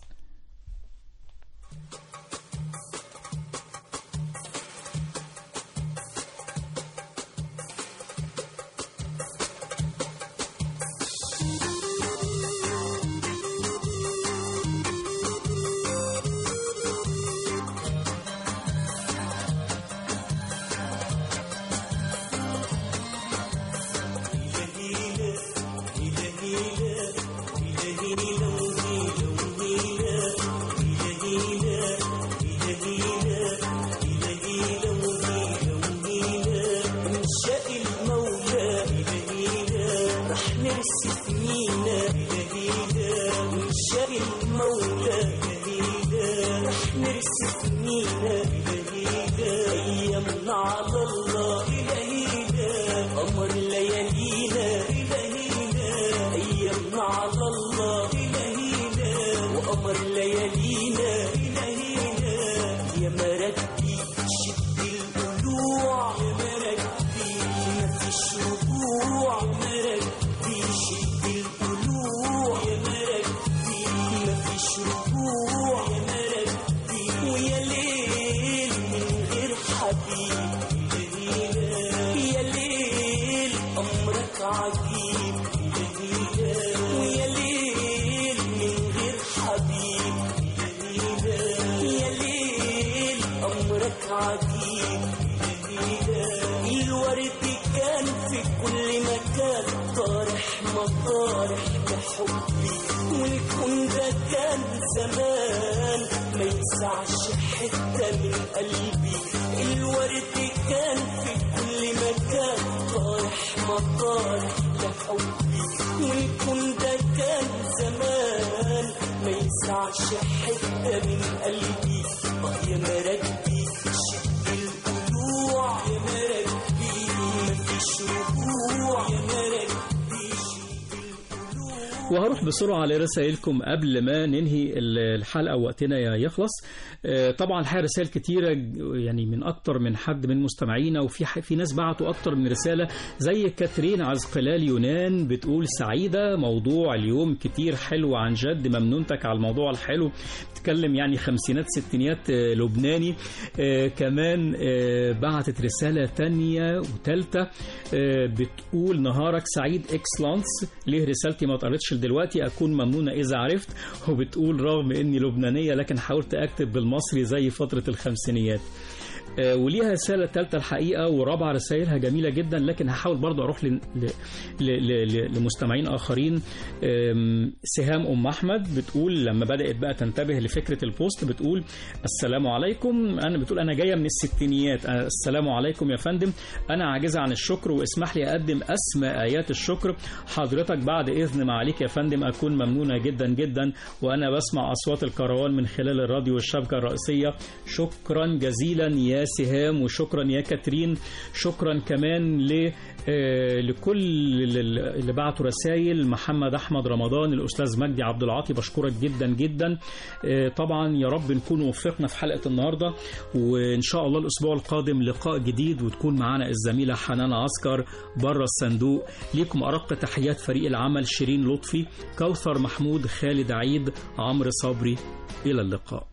وهروح بسرعة لرسائلكم قبل ما ننهي الحلقة وقتنا يخلص. طبعا الحقيقة رسائل كتيرة يعني من أكتر من حد من مستمعينا، وفي ناس بعتوا أكتر من رسالة زي كاترين عزقلال يونان بتقول سعيدة، موضوع اليوم كتير حلو عن جد، ممنونتك على الموضوع الحلو، بتتكلم يعني خمسينات ستينيات لبناني. كمان بعتت رسالة تانية وتالتة بتقول نهارك سعيد اكسلانس، ليه رسالتي ما اتقرتش دلوقتي، أكون ممنونة إذا عرفت. وبتقول رغم إني لبنانية لكن حاولت أكتب بالمصري زي فترة الخمسينيات. وليها رسالة ثالثة الحقيقة ورابعة رسائلها جميلة جدا، لكن هحاول برضه أروح لمستمعين آخرين. سهام أحمد بتقول لما بدأت بقى تنتبه لفكرة البوست بتقول السلام عليكم، بتقول أنا جاية من الستينيات. السلام عليكم يا فندم، أنا عاجزة عن الشكر واسمح لي أقدم أسمى آيات الشكر حضرتك بعد إذن معاليك يا فندم، أكون ممنونة جدا جدا وأنا بسمع أصوات الكروان من خلال الراديو والشبكة الرئيسية. شكرا جزيلا يا سهام، وشكرا يا كاترين، شكرا كمان لكل اللي بعتوا رسائل. محمد أحمد رمضان، الأستاذ مجدي عبد العاطي، بشكرك جدا جدا. طبعا يا رب نكون وفقنا في حلقة النهاردة، وإن شاء الله الأسبوع القادم لقاء جديد وتكون معنا الزميلة حنان عسكر بره الصندوق. ليكم أرق تحيات فريق العمل شيرين لطفي، كوثر محمود، خالد عيد، عمرو صبري. إلى اللقاء.